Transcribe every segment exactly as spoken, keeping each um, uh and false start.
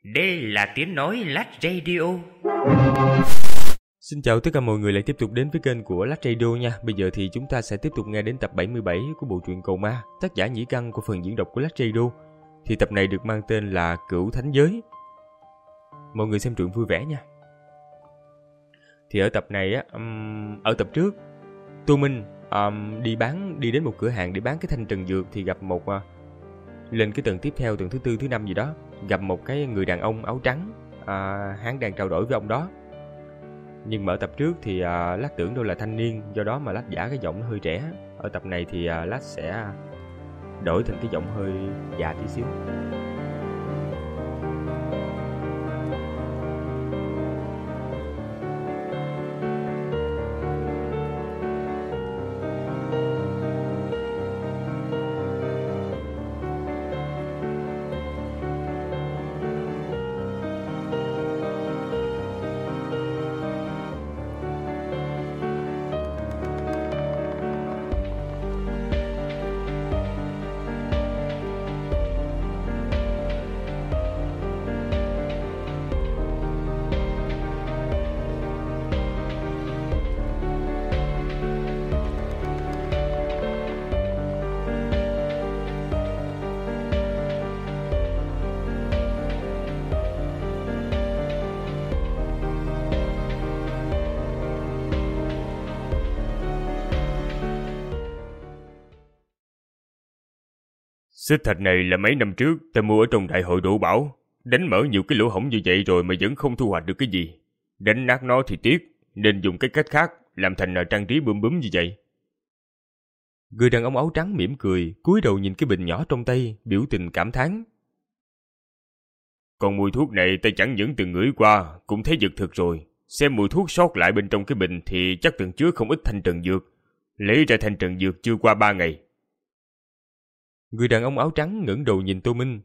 Đây là tiếng nói Lát Radio. Xin chào tất cả mọi người lại tiếp tục đến với kênh của Lát Radio nha. Bây giờ thì chúng ta sẽ tiếp tục nghe đến tập bảy mươi bảy của bộ truyện Cầu Ma, tác giả Nhĩ Căn của phần diễn đọc của Lát Radio. Thì tập này được mang tên là Cửu Thánh Giới. Mọi người xem truyện vui vẻ nha. Thì ở tập này á, um, ở tập trước, Tô Minh um, đi bán đi đến một cửa hàng để bán cái thanh trần dược thì gặp một uh, lên cái tầng tiếp theo, tầng thứ tư, thứ năm gì đó, gặp một cái người đàn ông áo trắng. uh, Hắn đang trao đổi với ông đó. Nhưng mà ở tập trước thì uh, Lát tưởng đâu là thanh niên, do đó mà Lát giả cái giọng nó hơi trẻ. Ở tập này thì uh, Lát sẽ đổi thành cái giọng hơi già tí xíu. Xích thạch này là mấy năm trước ta mua ở trong đại hội Đỗ Bảo. Đánh mở nhiều cái lỗ hổng như vậy rồi mà vẫn không thu hoạch được cái gì. Đánh nát nó thì tiếc, nên dùng cái cách khác làm thành trang trí bươm bướm như vậy. Người đàn ông áo trắng mỉm cười, cúi đầu nhìn cái bình nhỏ trong tay, biểu tình cảm thán. Còn mùi thuốc này ta chẳng những từng ngửi qua, cũng thấy giật thực rồi. Xem mùi thuốc sót lại bên trong cái bình thì chắc từng chứa không ít thanh trần dược. Lấy ra thanh trần dược chưa qua ba ngày. Người đàn ông áo trắng ngẩng đầu nhìn Tô Minh.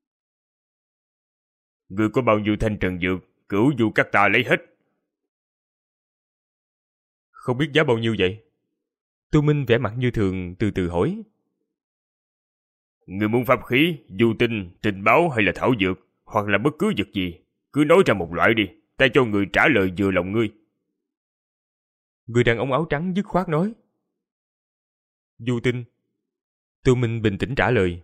Ngươi có bao nhiêu thanh trần dược, Cửu Du các ta lấy hết. Không biết giá bao nhiêu vậy? Tô Minh vẻ mặt như thường, từ từ hỏi. Ngươi muốn pháp khí, du tinh, tình báo hay là thảo dược, hoặc là bất cứ vật gì, cứ nói ra một loại đi, ta cho người trả lời vừa lòng ngươi. Người đàn ông áo trắng dứt khoát nói. Du tinh. Tô Minh bình tĩnh trả lời.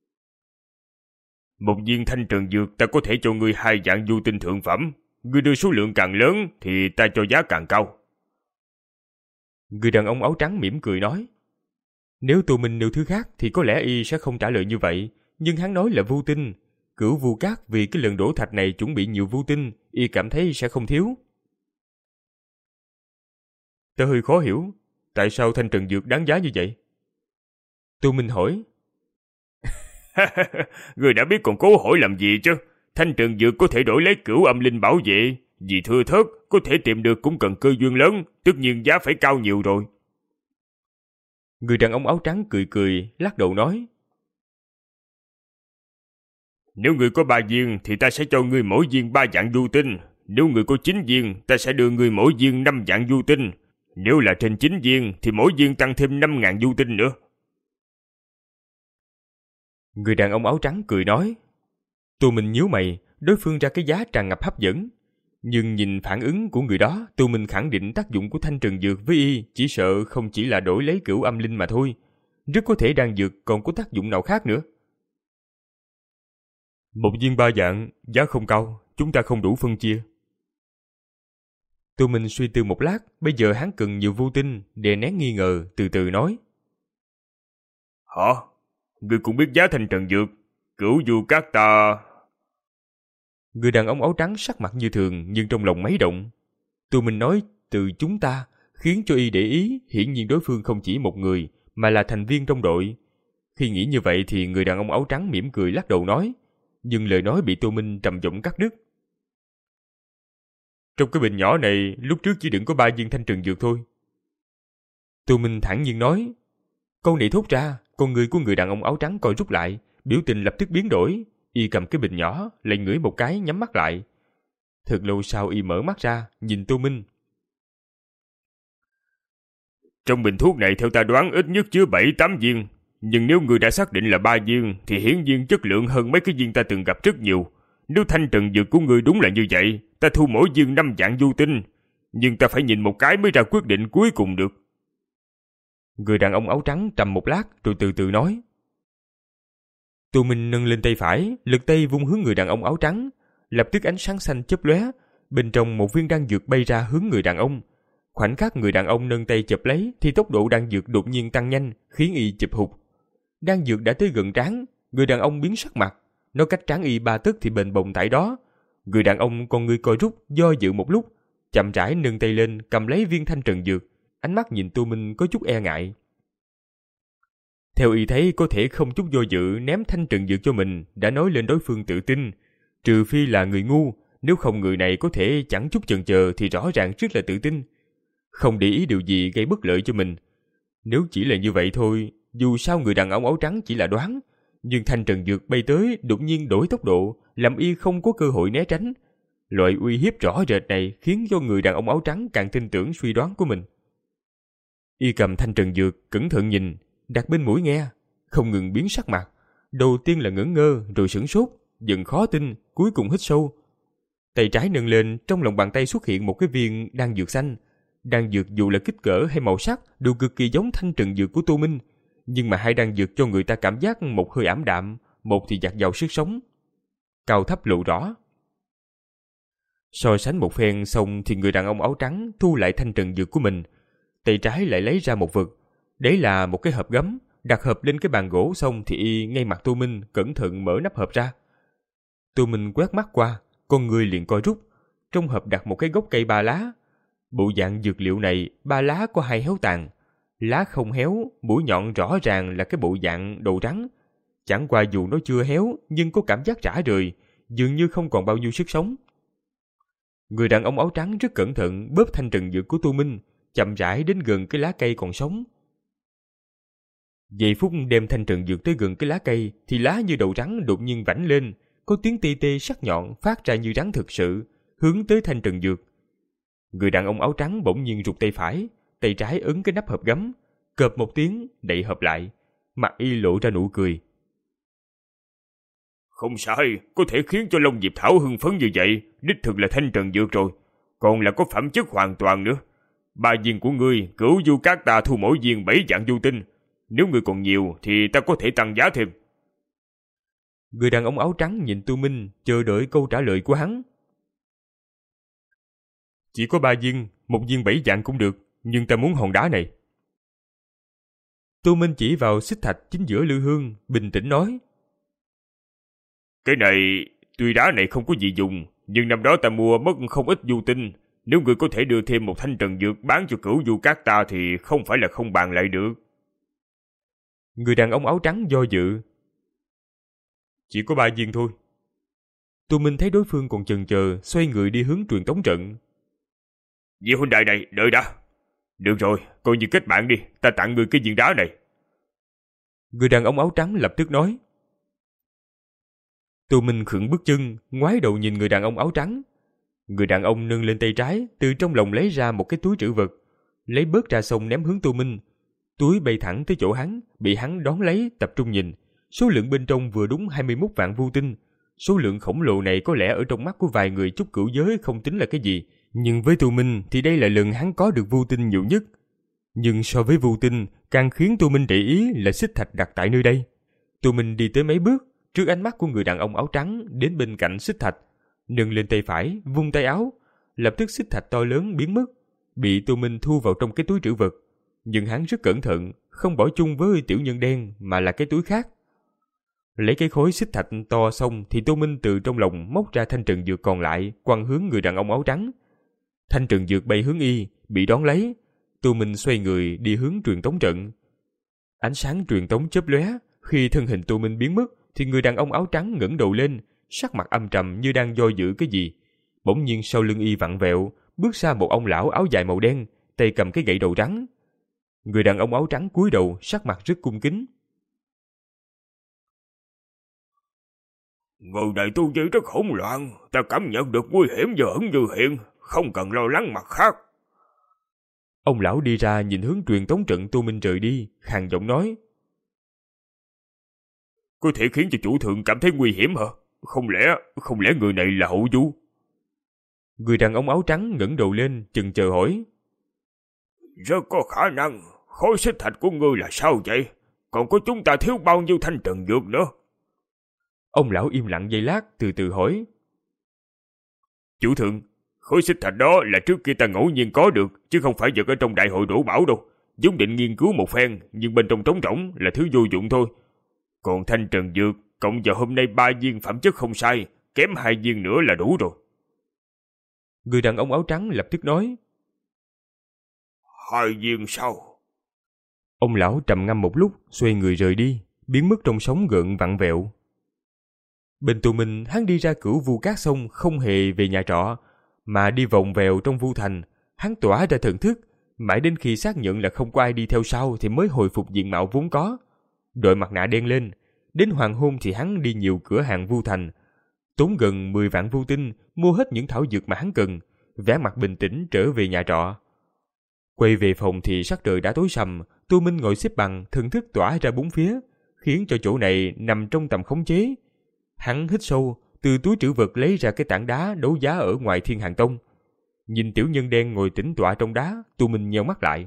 Một viên thanh trần dược ta có thể cho ngươi hai dạng du tinh thượng phẩm. Ngươi đưa số lượng càng lớn thì ta cho giá càng cao. Người đàn ông áo trắng mỉm cười nói. Nếu Tô Minh nêu thứ khác thì có lẽ y sẽ không trả lời như vậy. Nhưng hắn nói là vu tinh. Cửu Vu Cát vì cái lần đổ thạch này chuẩn bị nhiều vu tinh, y cảm thấy sẽ không thiếu. Ta hơi khó hiểu, tại sao thanh trần dược đáng giá như vậy? Tô Minh hỏi. Người đã biết còn cố hỏi làm gì chứ. Thanh trần dược có thể đổi lấy cửu âm linh bảo vệ. Vì thưa thớt, có thể tìm được cũng cần cơ duyên lớn. Tất nhiên giá phải cao nhiều rồi. Người đàn ông áo trắng cười cười, lắc đầu nói. Nếu người có ba viên thì ta sẽ cho ngươi mỗi viên ba dạng du tinh. Nếu người có chín viên, ta sẽ đưa ngươi mỗi viên năm dạng du tinh. Nếu là trên chín viên thì mỗi viên tăng thêm năm ngàn du tinh nữa. Người đàn ông áo trắng cười nói. Tô Minh nhíu mày, đối phương ra cái giá tràn ngập hấp dẫn. Nhưng nhìn phản ứng của người đó, Tô Minh khẳng định tác dụng của thanh trần dược với y chỉ sợ không chỉ là đổi lấy cửu âm linh mà thôi. Rất có thể đan dược còn có tác dụng nào khác nữa. Một viên ba dạng, giá không cao, chúng ta không đủ phân chia. Tô Minh suy tư một lát, bây giờ hắn cần nhiều vô tinh, đè nén nghi ngờ, từ từ nói. Hả? Ngươi cũng biết giá thanh trần dược, Cửu Du các ta... Người đàn ông áo trắng sắc mặt như thường nhưng trong lòng mấy động. Tô Minh nói từ chúng ta khiến cho y để ý, hiển nhiên đối phương không chỉ một người mà là thành viên trong đội. Khi nghĩ như vậy thì người đàn ông áo trắng mỉm cười lắc đầu nói, nhưng lời nói bị Tô Minh trầm giọng cắt đứt. Trong cái bình nhỏ này lúc trước chỉ đựng có ba viên thanh trần dược thôi. Tô Minh thản nhiên nói. Câu này thốt ra, con người của người đàn ông áo trắng coi rút lại, biểu tình lập tức biến đổi. Y cầm cái bình nhỏ, lại ngửi một cái nhắm mắt lại. Thật lâu sau y mở mắt ra, nhìn Tô Minh. Trong bình thuốc này theo ta đoán ít nhất chứa bảy tám viên. Nhưng nếu người đã xác định là ba viên thì hiển nhiên chất lượng hơn mấy cái viên ta từng gặp rất nhiều. Nếu thanh trần dược của ngươi đúng là như vậy, ta thu mỗi viên năm vạn du tinh, nhưng ta phải nhìn một cái mới ra quyết định cuối cùng được. Người đàn ông áo trắng trầm một lát rồi từ từ nói. Tô Minh nâng lên tay phải, lực tay vung hướng người đàn ông áo trắng. Lập tức ánh sáng xanh chớp lóe, bên trong một viên đan dược bay ra hướng người đàn ông. Khoảnh khắc người đàn ông nâng tay chụp lấy thì tốc độ đan dược đột nhiên tăng nhanh, khiến y chụp hụt. Đan dược đã tới gần trán, người đàn ông biến sắc mặt. Nó cách trán y ba tấc thì bền bồng tại đó. Người đàn ông con người co rút, do dự một lúc, chậm rãi nâng tay lên cầm lấy viên thanh trần dược, ánh mắt nhìn Tô Minh có chút e ngại. Theo y thấy có thể không chút do dự ném thanh trần dược cho mình, đã nói lên đối phương tự tin. Trừ phi là người ngu, nếu không người này có thể chẳng chút chần chờ thì rõ ràng rất là tự tin. Không để ý điều gì gây bất lợi cho mình. Nếu chỉ là như vậy thôi, dù sao người đàn ông áo trắng chỉ là đoán, nhưng thanh trần dược bay tới đột nhiên đổi tốc độ, làm y không có cơ hội né tránh. Loại uy hiếp rõ rệt này khiến cho người đàn ông áo trắng càng tin tưởng suy đoán của mình. Y cầm thanh trần dược, cẩn thận nhìn, đặt bên mũi nghe, không ngừng biến sắc mặt. Đầu tiên là ngẩn ngơ, rồi sửng sốt, dần khó tin, cuối cùng hít sâu. Tay trái nâng lên, trong lòng bàn tay xuất hiện một cái viên đan dược xanh. Đan dược dù là kích cỡ hay màu sắc đều cực kỳ giống thanh trần dược của Tô Minh, nhưng mà hai đan dược cho người ta cảm giác một hơi ảm đạm, một thì dạt dào sức sống. Cao thấp lộ rõ. So sánh một phen xong thì người đàn ông áo trắng thu lại thanh trần dược của mình. Tay trái lại lấy ra một vật. Đấy là một cái hộp gấm. Đặt hộp lên cái bàn gỗ xong thì y ngay mặt Tô Minh cẩn thận mở nắp hộp ra. Tô Minh quét mắt qua, con người liền co rút. Trong hộp đặt một cái gốc cây ba lá. Bộ dạng dược liệu này, ba lá có hai héo tàn. Lá không héo, mũi nhọn rõ ràng là cái bộ dạng đầu trắng. Chẳng qua dù nó chưa héo nhưng có cảm giác rã rời, dường như không còn bao nhiêu sức sống. Người đàn ông áo trắng rất cẩn thận bóp thanh trần dược của Tô Minh, chậm rãi đến gần cái lá cây còn sống. Giây phút đem thanh trần dược tới gần cái lá cây thì lá như đầu rắn đột nhiên vảnh lên, có tiếng tê tê sắc nhọn phát ra như rắn thực sự, hướng tới thanh trần dược. Người đàn ông áo trắng bỗng nhiên rụt tay phải, tay trái ấn cái nắp hộp gấm, cộp một tiếng đậy hộp lại, mặt y lộ ra nụ cười. Không sai, có thể khiến cho Long Diệp Thảo hưng phấn như vậy, đích thực là thanh trần dược rồi, còn là có phẩm chất hoàn toàn nữa. Ba viên của ngươi, Cửu Du Cát ta thu mỗi viên bảy vạn du tinh, nếu ngươi còn nhiều thì ta có thể tăng giá thêm. Người đàn ông áo trắng nhìn Tô Minh, chờ đợi câu trả lời của hắn. Chỉ có ba viên, một viên bảy vạn cũng được, nhưng ta muốn hòn đá này. Tô Minh chỉ vào xích thạch chính giữa lư hương, bình tĩnh nói. Cái này, tuy đá này không có gì dùng, nhưng năm đó ta mua mất không ít du tinh. Nếu ngươi có thể đưa thêm một thanh trần dược bán cho Cửu Du Cát ta thì không phải là không bàn lại được. Người đàn ông áo trắng do dự. Chỉ có ba viên thôi. Tô Minh thấy đối phương còn chần chờ, xoay người đi hướng truyền tống trận. Vị huynh đài này, đợi đã. Được rồi, coi như kết bạn đi, ta tặng ngươi cái viên đá này. Người đàn ông áo trắng lập tức nói. Tô Minh khựng bước chân, ngoái đầu nhìn người đàn ông áo trắng. Người đàn ông nâng lên tay trái, từ trong lòng lấy ra một cái túi trữ vật, lấy bớt ra xong ném hướng Tô Minh. Túi bay thẳng tới chỗ hắn, bị hắn đón lấy, tập trung nhìn. Số lượng bên trong vừa đúng hai mươi mốt vạn vu tinh. Số lượng khổng lồ này có lẽ ở trong mắt của vài người chút cửu giới không tính là cái gì, nhưng với Tô Minh thì đây là lần hắn có được vu tinh nhiều nhất. Nhưng so với vu tinh, càng khiến Tô Minh để ý là xích thạch đặt tại nơi đây. Tô Minh đi tới mấy bước, trước ánh mắt của người đàn ông áo trắng đến bên cạnh xích thạch, nâng lên tay phải, vung tay áo, lập tức xích thạch to lớn biến mất, bị Tô Minh thu vào trong cái túi trữ vật. Nhưng hắn rất cẩn thận, không bỏ chung với tiểu nhân đen mà là cái túi khác. Lấy cái khối xích thạch to xong thì Tô Minh từ trong lòng móc ra thanh trần dược còn lại, quăng hướng người đàn ông áo trắng. Thanh trần dược bay hướng y, bị đón lấy. Tô Minh xoay người đi hướng truyền tống trận. Ánh sáng truyền tống chớp lóe, khi thân hình Tô Minh biến mất thì người đàn ông áo trắng ngẩng đầu lên, sắc mặt âm trầm như đang do dự cái gì. Bỗng nhiên sau lưng y vặn vẹo, bước ra một ông lão áo dài màu đen, tay cầm cái gậy đầu rắn. Người đàn ông áo trắng cúi đầu, sắc mặt rất cung kính. Người này tu vi rất hỗn loạn, ta cảm nhận được nguy hiểm giờ ẩn như hiện, không cần lo lắng mặt khác. Ông lão đi ra nhìn hướng truyền tống trận Tô Minh rời đi, khàn giọng nói. Có thể khiến cho chủ thượng cảm thấy nguy hiểm hả? không lẽ, không lẽ người này là hậu du? Người đàn ông áo trắng ngẩng đầu lên, chần chờ hỏi. Rất có khả năng, khối xích thạch của ngươi là sao vậy? Còn có chúng ta thiếu bao nhiêu thanh trần dược nữa? Ông lão im lặng giây lát, từ từ hỏi. Chủ thượng, khối xích thạch đó là trước kia ta ngẫu nhiên có được, chứ không phải vật ở trong đại hội đổ bảo đâu. Vốn định nghiên cứu một phen, nhưng bên trong trống rỗng là thứ vô dụng thôi. Còn thanh trần dược, cộng vào hôm nay ba viên phẩm chất không sai, kém hai viên nữa là đủ rồi. Người đàn ông áo trắng lập tức nói. Hai viên sao? Ông lão trầm ngâm một lúc, xoay người rời đi, biến mất trong sóng gợn vặn vẹo. Bên Tô Minh, hắn đi ra cửa Vu Cát Sông không hề về nhà trọ, mà đi vòng vèo trong Vu Thành. Hắn tỏa ra thần thức, mãi đến khi xác nhận là không có ai đi theo sau thì mới hồi phục diện mạo vốn có. Đội mặt nạ đen lên, đến hoàng hôn thì hắn đi nhiều cửa hàng Vu Thành, tốn gần mười vạn vu tinh, mua hết những thảo dược mà hắn cần, vẻ mặt bình tĩnh trở về nhà trọ. Quay về phòng thì sắc trời đã tối sầm, Tô Minh ngồi xếp bằng, thần thức tỏa ra bốn phía, khiến cho chỗ này nằm trong tầm khống chế. Hắn hít sâu, từ túi trữ vật lấy ra cái tảng đá đấu giá ở ngoài Thiên Hàng Tông. Nhìn tiểu nhân đen ngồi tĩnh tọa trong đá, Tô Minh nheo mắt lại.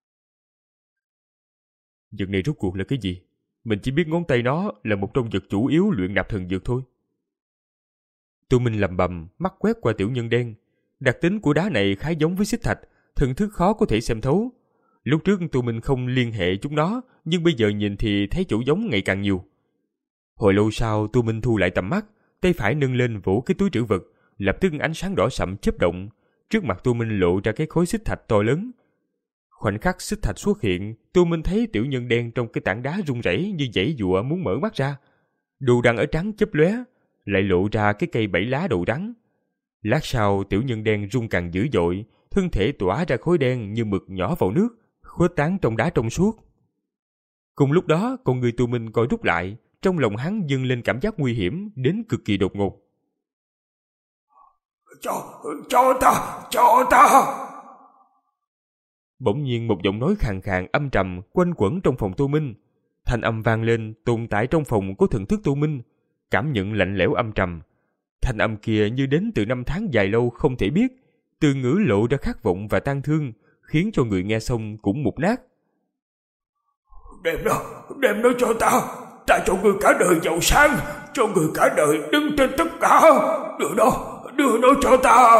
Vật này rốt cuộc là cái gì? Mình chỉ biết ngón tay nó là một trong vật chủ yếu luyện nạp thần dược thôi. Tô Minh lầm bầm, mắt quét qua tiểu nhân đen. Đặc tính của đá này khá giống với xích thạch, thần thức khó có thể xem thấu. Lúc trước Tô Minh không liên hệ chúng nó, nhưng bây giờ nhìn thì thấy chỗ giống ngày càng nhiều. Hồi lâu sau, Tô Minh thu lại tầm mắt, tay phải nâng lên vỗ cái túi trữ vật, lập tức ánh sáng đỏ sậm chớp động. Trước mặt Tô Minh lộ ra cái khối xích thạch to lớn. Khoảnh khắc xích thạch xuất hiện, Tô Minh thấy tiểu nhân đen trong cái tảng đá rung rẩy như giãy giụa muốn mở mắt ra. Đồ đằng ở trắng chớp lóe, lại lộ ra cái cây bảy lá đầu rắn. Lát sau, tiểu nhân đen rung càng dữ dội, thân thể tỏa ra khối đen như mực nhỏ vào nước, khuếch tán trong đá trong suốt. Cùng lúc đó, con người Tô Minh coi rút lại, trong lòng hắn dâng lên cảm giác nguy hiểm đến cực kỳ đột ngột. Cho, cho ta, cho ta! Bỗng nhiên một giọng nói khàn khàn âm trầm quanh quẩn trong phòng Tô Minh. Thanh âm vang lên, tồn tại trong phòng có thần thức Tô Minh, cảm nhận lạnh lẽo âm trầm. Thanh âm kia như đến từ năm tháng dài lâu không thể biết, từ ngữ lộ ra khát vọng và tang thương, khiến cho người nghe xong cũng mục nát. Đem nó, đem nó cho ta, ta cho người cả đời giàu sang, cho người cả đời đứng trên tất cả, đưa nó, đưa nó cho ta.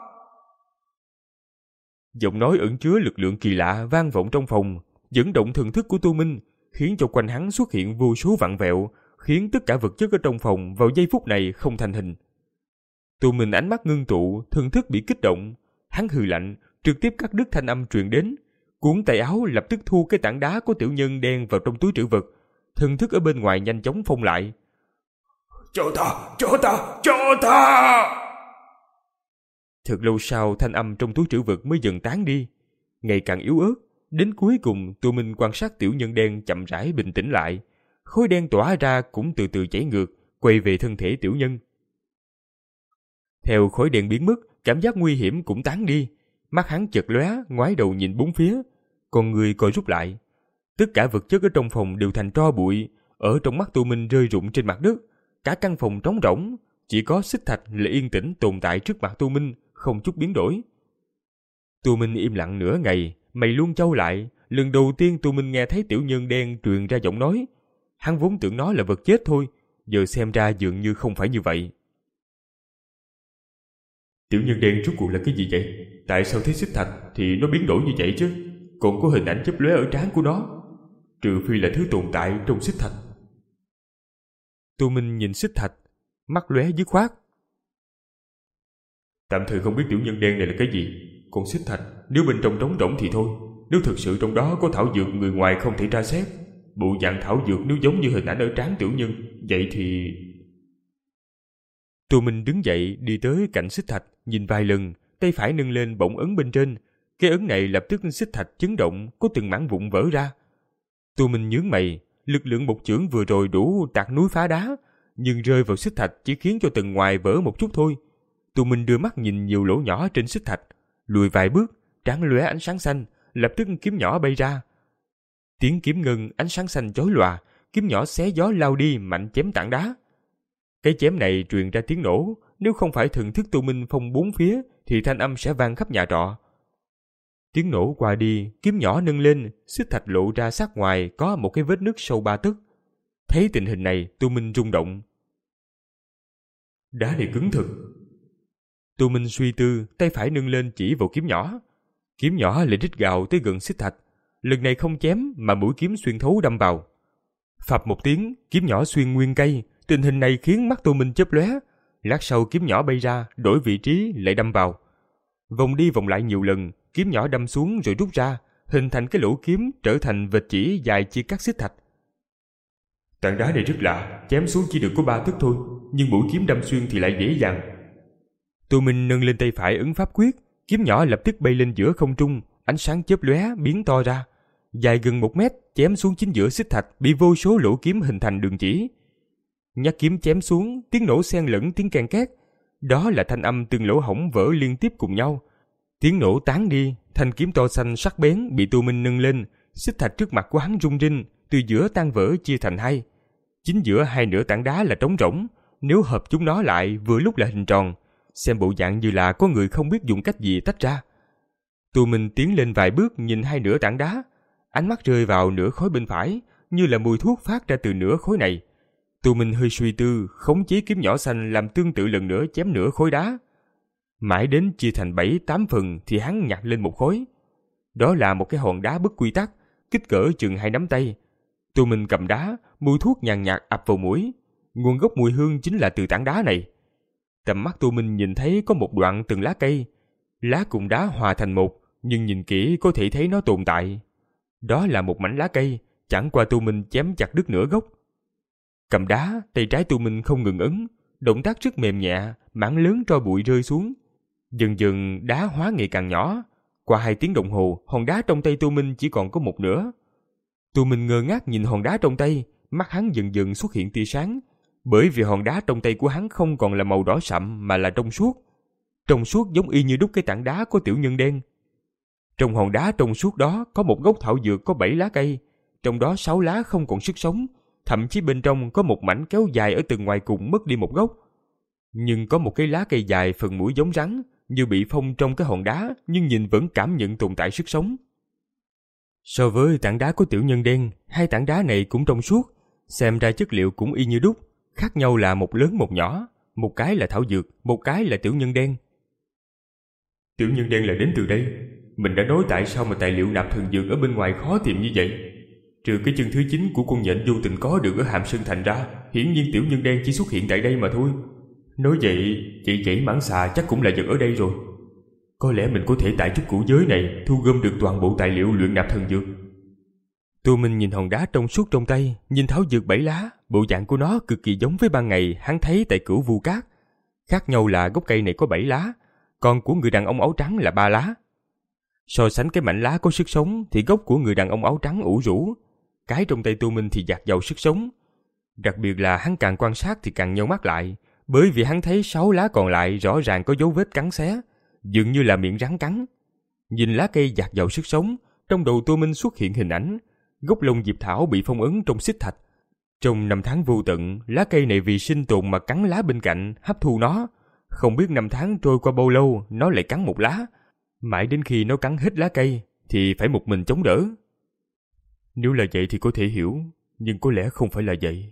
Giọng nói ẩn chứa lực lượng kỳ lạ vang vọng trong phòng, dẫn động thần thức của Tô Minh, khiến cho quanh hắn xuất hiện vô số vặn vẹo, khiến tất cả vật chất ở trong phòng vào giây phút này không thành hình. Tô Minh ánh mắt ngưng tụ, thần thức bị kích động, hắn hừ lạnh, trực tiếp cắt đứt thanh âm truyền đến, cuốn tay áo lập tức thu cái tảng đá của tiểu nhân đen vào trong túi trữ vật, thần thức ở bên ngoài nhanh chóng phong lại. Cho ta, cho ta, cho ta! Thật lâu sau, thanh âm trong túi trữ vật mới dần tán đi, ngày càng yếu ớt. Đến cuối cùng, Tô Minh quan sát tiểu nhân đen chậm rãi bình tĩnh lại, khối đen tỏa ra cũng từ từ chảy ngược, quay về thân thể tiểu nhân. Theo khối đen biến mất, cảm giác nguy hiểm cũng tán đi, mắt hắn chợt lóe, ngoái đầu nhìn bốn phía, con người coi rút lại. Tất cả vật chất ở trong phòng đều thành tro bụi, ở trong mắt Tô Minh rơi rụng trên mặt đất, cả căn phòng trống rỗng, chỉ có xích thạch là yên tĩnh tồn tại trước mặt Tô Minh, không chút biến đổi. Tô Minh im lặng nửa ngày, mày luôn trao lại, lần đầu tiên Tô Minh nghe thấy tiểu nhân đen truyền ra giọng nói. Hắn vốn tưởng nó là vật chết thôi, giờ xem ra dường như không phải như vậy. Tiểu nhân đen rốt cuộc là cái gì vậy? Tại sao thấy xích thạch thì nó biến đổi như vậy chứ? Còn có hình ảnh chớp lóe ở trán của nó, trừ phi là thứ tồn tại trong xích thạch. Tô Minh nhìn xích thạch, mắt lóe dứt khoát. Tạm thời không biết tiểu nhân đen này là cái gì, còn xích thạch nếu bên trong trống rỗng thì thôi, nếu thực sự trong đó có thảo dược người ngoài không thể tra xét, bộ dạng thảo dược nếu giống như hình ảnh ở trán tiểu nhân, vậy thì... Tô Minh đứng dậy đi tới cạnh xích thạch, nhìn vài lần, tay phải nâng lên bỗng ấn bên trên, cái ấn này lập tức xích thạch chấn động, có từng mảng vụn vỡ ra. Tô Minh nhướng mày, lực lượng một chưởng vừa rồi đủ tạc núi phá đá, nhưng rơi vào xích thạch chỉ khiến cho tầng ngoài vỡ một chút thôi. Tô Minh đưa mắt nhìn nhiều lỗ nhỏ trên xích thạch, lùi vài bước, trán lóe ánh sáng xanh, lập tức kiếm nhỏ bay ra. Tiếng kiếm ngân, ánh sáng xanh chói lòa, kiếm nhỏ xé gió lao đi mạnh chém tảng đá. Cái chém này truyền ra tiếng nổ, nếu không phải thần thức Tu Minh phong bốn phía thì thanh âm sẽ vang khắp nhà trọ. Tiếng nổ qua đi, kiếm nhỏ nâng lên, xích thạch lộ ra sát ngoài có một cái vết nứt sâu ba tấc. Thấy tình hình này, Tu Minh rung động. Đá này cứng thực. Tu Minh suy tư, tay phải nâng lên chỉ vào kiếm nhỏ. Kiếm nhỏ lại rít gào tới gần xích thạch. Lần này không chém mà mũi kiếm xuyên thấu đâm vào. Phập một tiếng, kiếm nhỏ xuyên nguyên cây. Tình hình này khiến mắt Tu Minh chớp lóe. Lát sau kiếm nhỏ bay ra, đổi vị trí lại đâm vào. Vòng đi vòng lại nhiều lần, kiếm nhỏ đâm xuống rồi rút ra, hình thành cái lỗ kiếm trở thành vệt chỉ dài chia cắt xích thạch. Tảng đá này rất lạ, chém xuống chỉ được có ba tấc thôi, nhưng mũi kiếm đâm xuyên thì lại dễ dàng. Tu Minh nâng lên tay phải ấn pháp quyết, kiếm nhỏ lập tức bay lên giữa không trung, ánh sáng chớp lóe biến to ra, dài gần một mét, chém xuống chính giữa xích thạch bị vô số lỗ kiếm hình thành đường chỉ. Nhát kiếm chém xuống, tiếng nổ xen lẫn tiếng ken két, đó là thanh âm từng lỗ hổng vỡ liên tiếp cùng nhau. Tiếng nổ tán đi, thanh kiếm to xanh sắc bén bị Tu Minh nâng lên, xích thạch trước mặt của hắn rung rinh, từ giữa tan vỡ chia thành hai. Chính giữa hai nửa tảng đá là trống rỗng, nếu hợp chúng nó lại vừa lúc là hình tròn, xem bộ dạng như là có người không biết dùng cách gì tách ra. Tu Minh tiến lên vài bước nhìn hai nửa tảng đá, ánh mắt rơi vào nửa khối bên phải, như là mùi thuốc phát ra từ nửa khối này. Tu Minh hơi suy tư, khống chế kiếm nhỏ xanh làm tương tự lần nữa chém nửa khối đá. Mãi đến chia thành bảy tám phần thì hắn nhặt lên một khối. Đó là một cái hòn đá bất quy tắc, kích cỡ chừng hai nắm tay. Tu Minh cầm đá, mùi thuốc nhàn nhạt ập vào mũi. Nguồn gốc mùi hương chính là từ tảng đá này. Tầm mắt Tu Minh nhìn thấy có một đoạn từng lá cây. Lá cùng đá hòa thành một, nhưng nhìn kỹ có thể thấy nó tồn tại. Đó là một mảnh lá cây, chẳng qua Tu Minh chém chặt đứt nửa gốc. Cầm đá, tay trái Tu Minh không ngừng ấn, động tác rất mềm nhẹ, mảng lớn tro bụi rơi xuống. Dần dần đá hóa ngày càng nhỏ. Qua hai tiếng đồng hồ, hòn đá trong tay Tu Minh chỉ còn có một nửa. Tu Minh ngơ ngác nhìn hòn đá trong tay, mắt hắn dần dần xuất hiện tia sáng, bởi vì hòn đá trong tay của hắn không còn là màu đỏ sậm mà là trong suốt. Trong suốt giống y như đúc cái tảng đá của tiểu nhân đen. Trong hòn đá trong suốt đó có một gốc thảo dược có bảy lá cây, trong đó sáu lá không còn sức sống, thậm chí bên trong có một mảnh kéo dài ở từng ngoài cùng mất đi một gốc. Nhưng có một cái lá cây dài phần mũi giống rắn, như bị phong trong cái hòn đá, nhưng nhìn vẫn cảm nhận tồn tại sức sống. So với tảng đá của tiểu nhân đen, hai tảng đá này cũng trong suốt, xem ra chất liệu cũng y như đúc, khác nhau là một lớn một nhỏ, một cái là thảo dược, một cái là tiểu nhân đen. Tiểu nhân đen là đến từ đây. Mình đã nói tại sao mà tài liệu nạp thần dược ở bên ngoài khó tìm như vậy. Trừ cái chân thứ chín của con nhện vô tình có được ở Hàm Sơn Thành ra, hiển nhiên tiểu nhân đen chỉ xuất hiện tại đây mà thôi. Nói vậy, chị dãy mãng xà chắc cũng là vật ở đây rồi. Có lẽ mình có thể tại trúc cửu giới này thu gom được toàn bộ tài liệu luyện nạp thần dược. Tu Minh nhìn hòn đá trong suốt trong tay, nhìn thảo dược bảy lá, bộ dạng của nó cực kỳ giống với ban ngày hắn thấy tại Cửu Vu Cát. Khác nhau là gốc cây này có bảy lá, còn của người đàn ông áo trắng là ba lá. So sánh cái mảnh lá có sức sống thì gốc của người đàn ông áo trắng ủ rũ, cái trong tay Tu Minh thì dạt dào sức sống. Đặc biệt là hắn càng quan sát thì càng nheo mắt lại, bởi vì hắn thấy sáu lá còn lại rõ ràng có dấu vết cắn xé, dường như là miệng rắn cắn. Nhìn lá cây dạt dào sức sống, trong đầu Tu Minh xuất hiện hình ảnh gốc lông diệp thảo bị phong ấn trong xích thạch. Trong năm tháng vô tận, lá cây này vì sinh tồn mà cắn lá bên cạnh, hấp thu nó. Không biết năm tháng trôi qua bao lâu, nó lại cắn một lá. Mãi đến khi nó cắn hết lá cây, thì phải một mình chống đỡ. Nếu là vậy thì có thể hiểu, nhưng có lẽ không phải là vậy.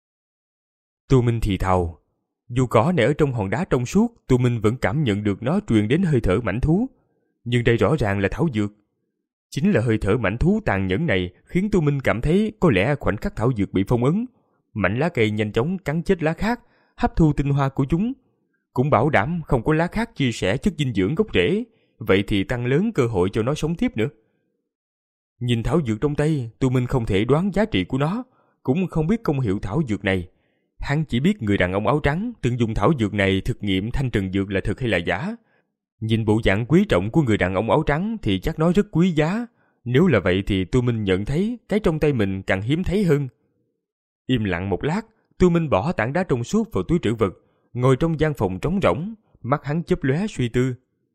Tu Minh thì thào. Dù cỏ này ở trong hòn đá trong suốt, Tu Minh vẫn cảm nhận được nó truyền đến hơi thở mãnh thú. Nhưng đây rõ ràng là thảo dược. Chính là hơi thở mãnh thú tàn nhẫn này khiến Tu Minh cảm thấy có lẽ khoảnh khắc thảo dược bị phong ấn, mảnh lá cây nhanh chóng cắn chết lá khác, hấp thu tinh hoa của chúng. Cũng bảo đảm không có lá khác chia sẻ chất dinh dưỡng gốc rễ, vậy thì tăng lớn cơ hội cho nó sống tiếp nữa. Nhìn thảo dược trong tay, Tu Minh không thể đoán giá trị của nó, cũng không biết công hiệu thảo dược này. Hắn chỉ biết người đàn ông áo trắng từng dùng thảo dược này thực nghiệm thanh trần dược là thực hay là giả. Nhìn bộ dạng quý trọng của người đàn ông áo trắng thì chắc nó rất quý giá. Nếu là vậy thì Tu Minh nhận thấy cái trong tay mình càng hiếm thấy hơn. Im lặng một lát, Tu Minh bỏ tảng đá trong suốt vào túi trữ vật, ngồi trong gian phòng trống rỗng, mắt hắn chớp lóe suy tư.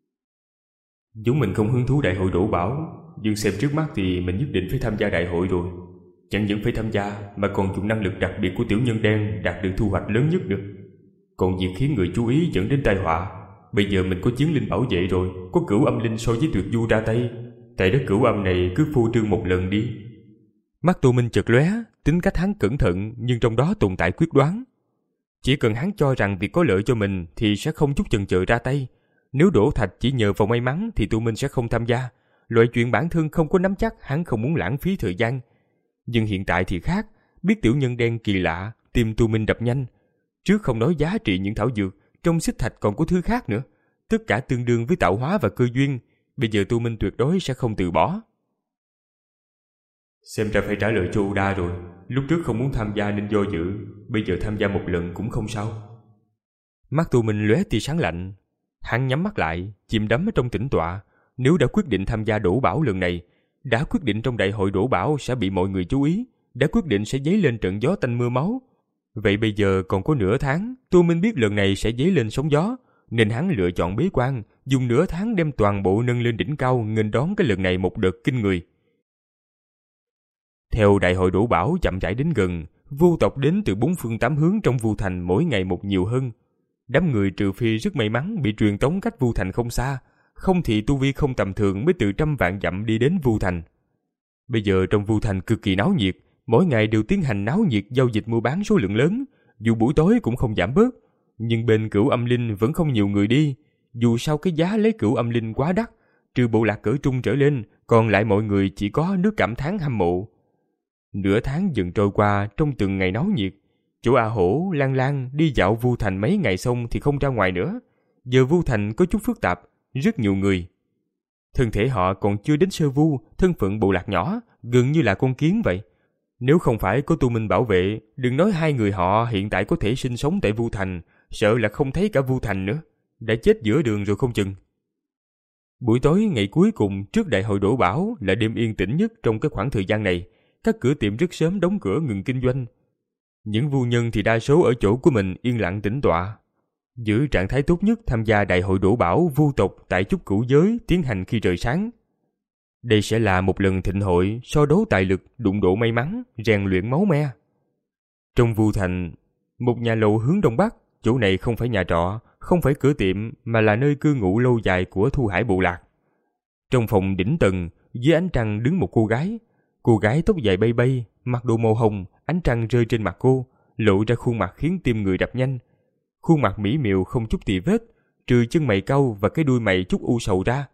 Chúng mình không hứng thú đại hội đổ bảo, nhưng xem trước mắt thì mình nhất định phải tham gia đại hội rồi. Chẳng những phải tham gia mà còn dùng năng lực đặc biệt của tiểu nhân đen đạt được thu hoạch lớn nhất nữa. Còn việc khiến người chú ý dẫn đến tai họa, bây giờ mình có chiến linh bảo vệ rồi, có Cửu Âm Linh so với Tuyệt Du ra tay, tại đất Cửu Âm này cứ phô trương một lần đi. Mắt Tô Minh chợt lóe, tính cách hắn cẩn thận nhưng trong đó tồn tại quyết đoán. Chỉ cần hắn cho rằng việc có lợi cho mình thì sẽ không chút chần chừ ra tay. Nếu đổ thạch chỉ nhờ vào may mắn thì Tô Minh sẽ không tham gia. Loại chuyện bản thân không có nắm chắc, hắn không muốn lãng phí thời gian. Nhưng hiện tại thì khác, biết tiểu nhân đen kỳ lạ, tim Tô Minh đập nhanh. Trước không nói giá trị những thảo dược, trong xích thạch còn có thứ khác nữa. Tất cả tương đương với tạo hóa và cơ duyên. Bây giờ Tô Minh tuyệt đối sẽ không từ bỏ. Xem ra phải trả lời cho Uda rồi. Lúc trước không muốn tham gia nên do dự, bây giờ tham gia một lần cũng không sao. Mắt Tô Minh lóe tia sáng lạnh. Hắn nhắm mắt lại, chìm đắm ở trong tĩnh tọa. Nếu đã quyết định tham gia đổ bảo lần này, đã quyết định trong đại hội đổ bảo sẽ bị mọi người chú ý, đã quyết định sẽ dấy lên trận gió tanh mưa máu. Vậy bây giờ còn có nửa tháng, Tô Minh biết lần này sẽ dấy lên sóng gió, nên hắn lựa chọn bế quan, dùng nửa tháng đem toàn bộ nâng lên đỉnh cao nghênh đón cái lần này một đợt kinh người. Theo đại hội đổ bảo chậm rãi đến gần, vu tộc đến từ bốn phương tám hướng trong Vu Thành mỗi ngày một nhiều hơn. Đám người trừ phi rất may mắn bị truyền tống cách Vu Thành không xa, không thì tu vi không tầm thường mới từ trăm vạn dặm đi đến Vu Thành. Bây giờ trong Vu Thành cực kỳ náo nhiệt, mỗi ngày đều tiến hành náo nhiệt giao dịch mua bán số lượng lớn, dù buổi tối cũng không giảm bớt. Nhưng bên Cửu Âm Linh vẫn không nhiều người đi, dù sao cái giá lấy Cửu Âm Linh quá đắt, trừ bộ lạc cỡ trung trở lên, còn lại mọi người chỉ có nước cảm thán hâm mộ. Nửa tháng dần trôi qua trong từng ngày náo nhiệt, chỗ A Hổ, Lan Lan đi dạo Vu Thành mấy ngày xong thì không ra ngoài nữa. Giờ Vu Thành có chút phức tạp, rất nhiều người. Thân thể họ còn chưa đến sơ vu, thân phận bộ lạc nhỏ, gần như là con kiến vậy. Nếu không phải có Tô Minh bảo vệ, đừng nói hai người họ hiện tại có thể sinh sống tại Vu Thành, sợ là không thấy cả Vu Thành nữa, đã chết giữa đường rồi không chừng. Buổi tối ngày cuối cùng trước đại hội đổ bảo là đêm yên tĩnh nhất trong cái khoảng thời gian này. Các cửa tiệm rất sớm đóng cửa ngừng kinh doanh. Những vu nhân thì đa số ở chỗ của mình yên lặng tĩnh tọa, giữ trạng thái tốt nhất tham gia đại hội đổ bảo vu tộc tại Trúc Cửu Giới tiến hành khi trời sáng. Đây sẽ là một lần thịnh hội so đấu tài lực, đụng độ may mắn, rèn luyện máu me. Trong Vu Thành, một nhà lầu hướng đông bắc, chỗ này không phải nhà trọ, không phải cửa tiệm mà là nơi cư ngụ lâu dài của Thu Hải bộ lạc. Trong phòng đỉnh tầng, dưới ánh trăng đứng một cô gái. Cô gái tóc dài bay bay, mặc đồ màu hồng, ánh trăng rơi trên mặt cô, lộ ra khuôn mặt khiến tim người đập nhanh. Khuôn mặt mỹ miều không chút tì vết, trừ chân mày cau và cái đuôi mày chút u sầu ra.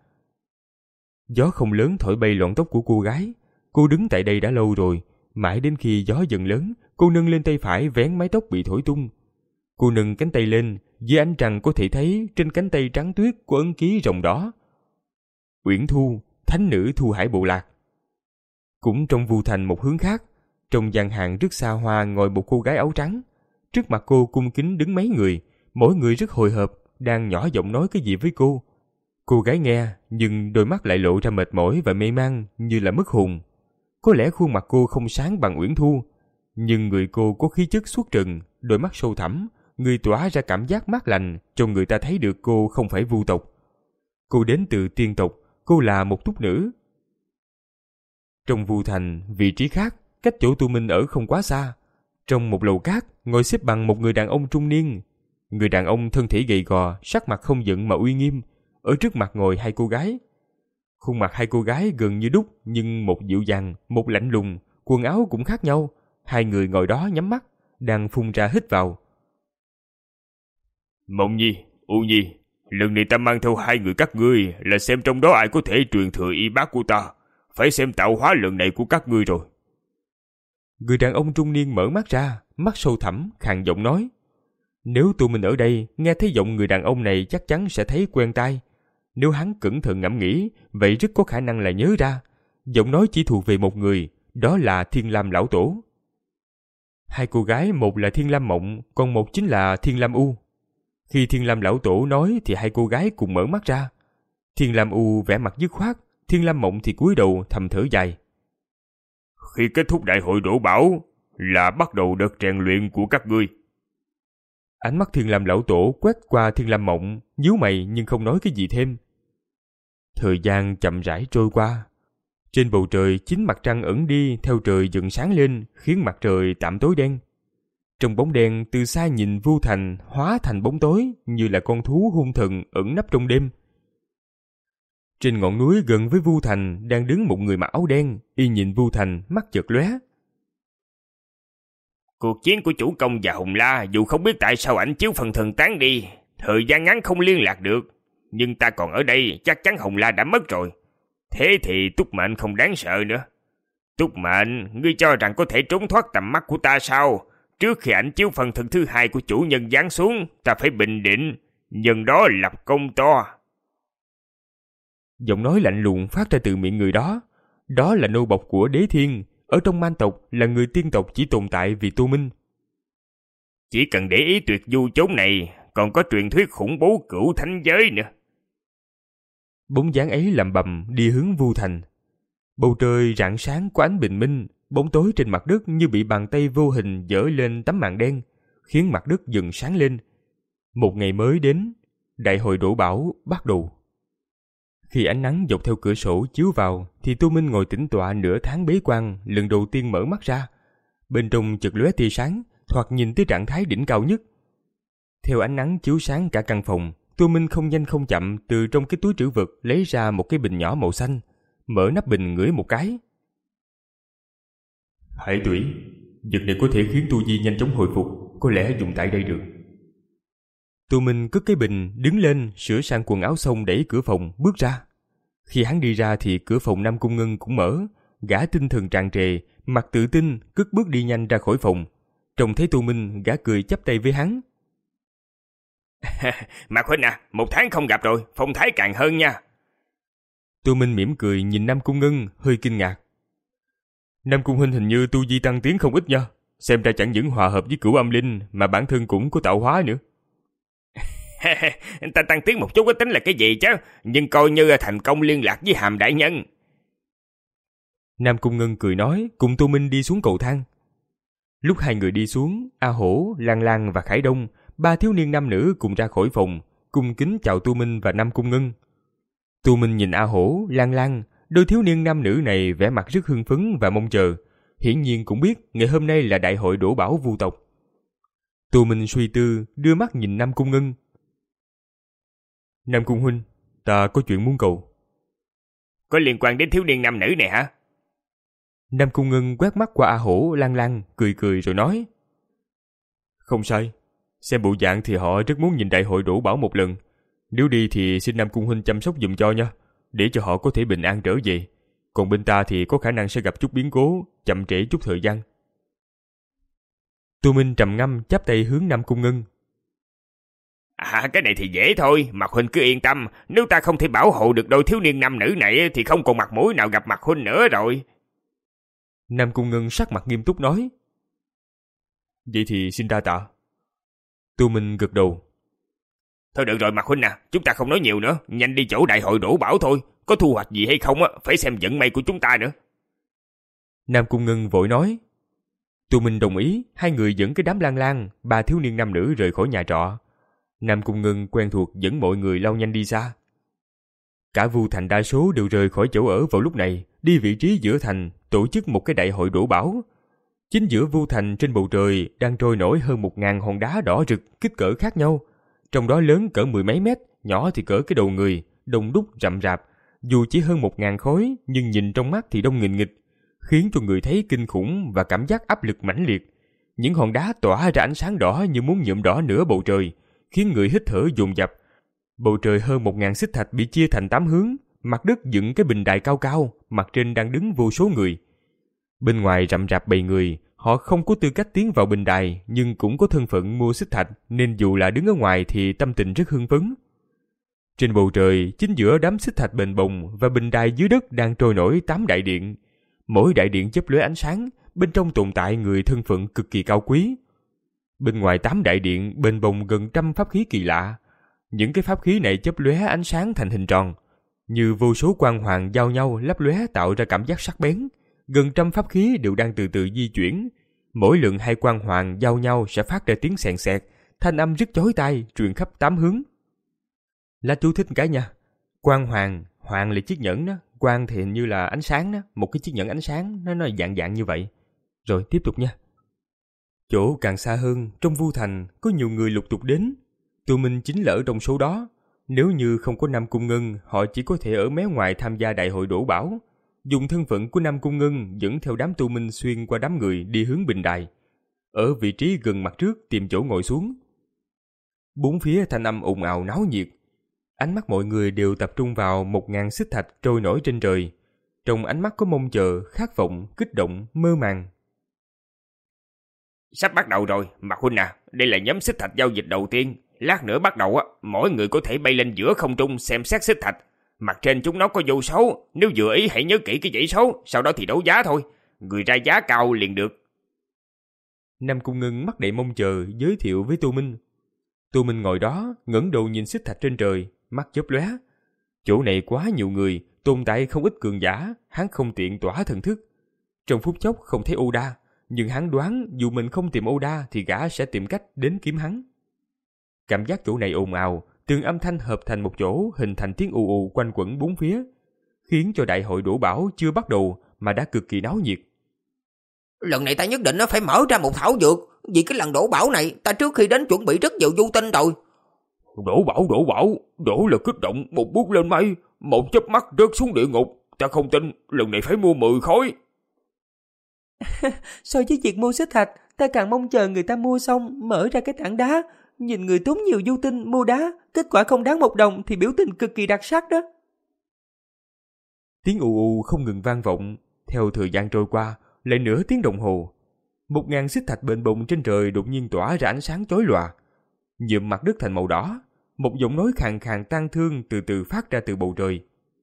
Gió không lớn thổi bay lọn tóc của cô gái. Cô đứng tại đây đã lâu rồi, mãi đến khi gió dần lớn, cô nâng lên tay phải vén mái tóc bị thổi tung. Cô nâng cánh tay lên, dưới ánh trăng có thể thấy trên cánh tay trắng tuyết có ấn ký rồng đỏ. Uyển Thu, thánh nữ Thu Hải bộ lạc. Cũng trong Vu Thành một hướng khác, trong gian hàng rất xa hoa ngồi một cô gái áo trắng. Trước mặt cô cung kính đứng mấy người, mỗi người rất hồi hộp, đang nhỏ giọng nói cái gì với cô. Cô gái nghe, nhưng đôi mắt lại lộ ra mệt mỏi và mê man như là mất hồn. Có lẽ khuôn mặt cô không sáng bằng Uyển Thu, nhưng người cô có khí chất xuất trần, đôi mắt sâu thẳm, người tỏa ra cảm giác mát lành, cho người ta thấy được cô không phải vu tộc. Cô đến từ tiên tộc, cô là một túc nữ. Trong Vu Thành, vị trí khác, cách chỗ Tô Minh ở không quá xa. Trong một lầu cát, ngồi xếp bằng một người đàn ông trung niên. Người đàn ông thân thể gầy gò, sắc mặt không giận mà uy nghiêm. Ở trước mặt ngồi hai cô gái. Khuôn mặt hai cô gái gần như đúc, nhưng một dịu dàng, một lạnh lùng, quần áo cũng khác nhau. Hai người ngồi đó nhắm mắt, đang phun ra hít vào. Mộng Nhi, U Nhi, lần này ta mang theo hai người các ngươi là xem trong đó ai có thể truyền thừa y bác của ta. Phải xem tạo hóa lần này của các ngươi rồi. Người đàn ông trung niên mở mắt ra, mắt sâu thẳm, khàn giọng nói. Nếu tụi mình ở đây, nghe thấy giọng người đàn ông này chắc chắn sẽ thấy quen tai. Nếu hắn cẩn thận ngẫm nghĩ, vậy rất có khả năng là nhớ ra. Giọng nói chỉ thuộc về một người, đó là Thiên Lam lão tổ. Hai cô gái, một là Thiên Lam Mộng, còn một chính là Thiên Lam U. Khi Thiên Lam lão tổ nói thì hai cô gái cùng mở mắt ra. Thiên Lam U vẻ mặt dứt khoát, Thiên Lam Mộng thì cúi đầu thầm thở dài. Khi kết thúc đại hội đổ bảo là bắt đầu đợt rèn luyện của các ngươi. Ánh mắt Thiên Lam lão tổ quét qua Thiên Lam Mộng, nhíu mày nhưng không nói cái gì thêm. Thời gian chậm rãi trôi qua. Trên bầu trời chính mặt trăng ẩn đi theo trời dần sáng lên, khiến mặt trời tạm tối đen. Trong bóng đen từ xa nhìn Vu Thành hóa thành bóng tối như là con thú hung thần ẩn nấp trong đêm. Trên ngọn núi gần với Vu Thành đang đứng một người mặc áo đen, y nhìn Vu Thành mắt chợt lóe. Cuộc chiến của chủ công và Hùng La dù không biết tại sao ảnh chiếu phần thần tán đi, thời gian ngắn không liên lạc được, nhưng ta còn ở đây chắc chắn Hùng La đã mất rồi. Thế thì Túc Mệnh không đáng sợ nữa. Túc Mệnh, ngươi cho rằng có thể trốn thoát tầm mắt của ta sao? Trước khi ảnh chiếu phần thần thứ hai của chủ nhân giáng xuống, ta phải bình định, nhân đó lập công to. Giọng nói lạnh lùng phát ra từ miệng người đó. Đó là nô bộc của Đế Thiên, ở trong Man tộc là người tiên tộc chỉ tồn tại vì Tô Minh. Chỉ cần để ý tuyệt du chốn này, còn có truyền thuyết khủng bố cửu thánh giới nữa. Bóng dáng ấy lầm bầm đi hướng Vu Thành. Bầu trời rạng sáng của ánh bình minh, bóng tối trên mặt đất như bị bàn tay vô hình dỡ lên tấm màn đen, khiến mặt đất dần sáng lên. Một ngày mới đến, đại hội đổ bão bắt đầu. Khi ánh nắng dọc theo cửa sổ chiếu vào, thì Tô Minh ngồi tĩnh tọa nửa tháng bế quan, lần đầu tiên mở mắt ra. Bên trong chợt lóe tia sáng, thoạt nhìn tới trạng thái đỉnh cao nhất. Theo ánh nắng chiếu sáng cả căn phòng, Tô Minh không nhanh không chậm từ trong cái túi trữ vật lấy ra một cái bình nhỏ màu xanh, mở nắp bình ngửi một cái. Hải Tủy, vật này có thể khiến tu vi nhanh chóng hồi phục, có lẽ dùng tại đây được. Tô Minh cất cái bình, đứng lên, sửa sang quần áo xong đẩy cửa phòng, bước ra. Khi hắn đi ra thì cửa phòng Nam Cung Ngân cũng mở, gã tinh thần tràn trề, mặt tự tin, cất bước đi nhanh ra khỏi phòng. Trông thấy Tô Minh, gã cười chắp tay với hắn. Mạc huynh à, một tháng không gặp rồi, phong thái càng hơn nha. Tô Minh mỉm cười nhìn Nam Cung Ngân, hơi kinh ngạc. Nam Cung huynh hình như tu vi tăng tiến không ít nha, xem ra chẳng những hòa hợp với cửu âm linh mà bản thân cũng có tạo hóa nữa. Ta tăng tiến một chút có tính là cái gì chứ, nhưng coi như thành công liên lạc với Hàm đại nhân. Nam Cung Ngân cười nói, cùng Tô Minh đi xuống cầu thang. Lúc hai người đi xuống, A Hổ, Lan Lan và Khải Đông, ba thiếu niên nam nữ cùng ra khỏi phòng, cung kính chào Tô Minh và Nam Cung Ngân. Tô Minh nhìn A Hổ, Lan Lan, đôi thiếu niên nam nữ này vẻ mặt rất hưng phấn và mong chờ, hiển nhiên cũng biết ngày hôm nay là đại hội đổ bảo Vu tộc. Tô Minh suy tư, đưa mắt nhìn Nam Cung Ngân. Nam Cung huynh, ta có chuyện muốn cầu. Có liên quan đến thiếu niên nam nữ này hả? Nam Cung Ngân quét mắt qua A Hổ, Lan Lan, cười cười rồi nói. Không sai, xem bộ dạng thì họ rất muốn nhìn đại hội đổ bảo một lần. Nếu đi thì xin Nam Cung huynh chăm sóc giùm cho nha, để cho họ có thể bình an trở về. Còn bên ta thì có khả năng sẽ gặp chút biến cố, chậm trễ chút thời gian. Tô Minh trầm ngâm chắp tay hướng Nam Cung Ngân. À, cái này thì dễ thôi, Mạc huynh cứ yên tâm, nếu ta không thể bảo hộ được đôi thiếu niên nam nữ này thì không còn mặt mũi nào gặp Mạc huynh nữa rồi. Nam Cung Ngân sắc mặt nghiêm túc nói. Vậy thì xin đa tạ. Tô Minh gật đầu. Thôi được rồi Mạc huynh à, chúng ta không nói nhiều nữa, nhanh đi chỗ đại hội đổ bảo thôi, có thu hoạch gì hay không á, phải xem vận may của chúng ta nữa. Nam Cung Ngân vội nói. Tô Minh đồng ý, hai người dẫn cái đám Lan Lan, ba thiếu niên nam nữ rời khỏi nhà trọ. Nam Cung Ngân quen thuộc dẫn mọi người lao nhanh đi xa. Cả Vu Thành đa số đều rời khỏi chỗ ở vào lúc này, đi vị trí giữa thành, tổ chức một cái đại hội đổ bảo. Chính giữa Vu Thành trên bầu trời đang trôi nổi hơn một ngàn hòn đá đỏ rực kích cỡ khác nhau. Trong đó lớn cỡ mười mấy mét, nhỏ thì cỡ cái đầu người, đông đúc rậm rạp. Dù chỉ hơn một ngàn khối, nhưng nhìn trong mắt thì đông nghìn nghịch, khiến cho người thấy kinh khủng và cảm giác áp lực mãnh liệt. Những hòn đá tỏa ra ánh sáng đỏ như muốn nhuộm đỏ nửa bầu trời, khiến người hít thở dồn dập. Bầu trời hơn một ngàn xích thạch bị chia thành tám hướng, mặt đất dựng cái bình đài cao cao, mặt trên đang đứng vô số người. Bên ngoài rậm rạp bầy người, họ không có tư cách tiến vào bình đài, nhưng cũng có thân phận mua xích thạch, nên dù là đứng ở ngoài thì tâm tình rất hưng phấn. Trên bầu trời, chính giữa đám xích thạch bền bồng và bình đài dưới đất đang trôi nổi tám đại điện. Mỗi đại điện chớp lóe ánh sáng, bên trong tồn tại người thân phận cực kỳ cao quý. Bên ngoài tám đại điện bền bồng gần trăm pháp khí kỳ lạ. Những cái pháp khí này chớp lóe ánh sáng thành hình tròn, như vô số quang hoàng giao nhau lấp lóe tạo ra cảm giác sắc bén. Gần trăm pháp khí đều đang từ từ di chuyển. Mỗi lần hai quang hoàng giao nhau sẽ phát ra tiếng xèn xẹt, thanh âm rất chói tai truyền khắp tám hướng. Lá chú thích cái nha. Quang hoàng, hoàng là chiếc nhẫn đó, quang thì hình như là ánh sáng đó, một cái chiếc nhẫn ánh sáng nó nó dạng dạng như vậy. Rồi tiếp tục nha. Chỗ càng xa hơn, trong Vu Thành có nhiều người lục tục đến. Tô Minh chính là ở trong số đó. Nếu như không có Nam Cung Ngân, họ chỉ có thể ở mé ngoài tham gia đại hội đổ bảo, dùng thân phận của Nam Cung Ngân dẫn theo đám Tô Minh xuyên qua đám người đi hướng bình đài, ở vị trí gần mặt trước tìm chỗ ngồi xuống. Bốn phía thanh âm ồn ào náo nhiệt, ánh mắt mọi người đều tập trung vào một ngàn xích thạch trôi nổi trên trời. Trong ánh mắt có mong chờ, khát vọng, kích động, mơ màng. Sắp bắt đầu rồi, Mạc huynh à, đây là nhóm xích thạch giao dịch đầu tiên. Lát nữa bắt đầu á, mỗi người có thể bay lên giữa không trung xem xét xích thạch. Mặt trên chúng nó có vô số, nếu vừa ý hãy nhớ kỹ cái dãy số, sau đó thì đấu giá thôi. Người ra giá cao liền được. Nam Cung Ngân mắt đầy mong chờ giới thiệu với Tô Minh. Tô Minh ngồi đó, ngẩng đầu nhìn xích thạch trên trời, mắt chớp lóe. Chỗ này quá nhiều người, tồn tại không ít cường giả, hắn không tiện tỏa thần thức. Trong phút chốc không thấy Oda, nhưng hắn đoán dù mình không tìm Oda thì gã sẽ tìm cách đến kiếm hắn. Cảm giác chỗ này ồn ào, từng âm thanh hợp thành một chỗ, hình thành tiếng ù ù quanh quẩn bốn phía, khiến cho đại hội đổ bảo chưa bắt đầu mà đã cực kỳ náo nhiệt. Lần này ta nhất định nó phải mở ra một thảo dược, vì cái lần đổ bảo này ta trước khi đến chuẩn bị rất nhiều du tinh rồi. Đổ bảo, đổ bảo, đổ là kích động, một bước lên mây, một chớp mắt rớt xuống địa ngục. Ta không tin, lần này phải mua mười khối. So với việc mua xích thạch, ta càng mong chờ người ta mua xong mở ra cái tảng đá, nhìn người tốn nhiều du tinh mua đá, kết quả không đáng một đồng thì biểu tình cực kỳ đặc sắc đó. Tiếng ù ù không ngừng vang vọng. Theo thời gian trôi qua, lại nửa tiếng đồng hồ, một ngàn xích thạch bền bồng trên trời đột nhiên tỏa ra ánh sáng chói lòa, nhuộm mặt đất thành màu đỏ. Một giọng nói khàn khàn tang thương từ từ phát ra từ bầu trời.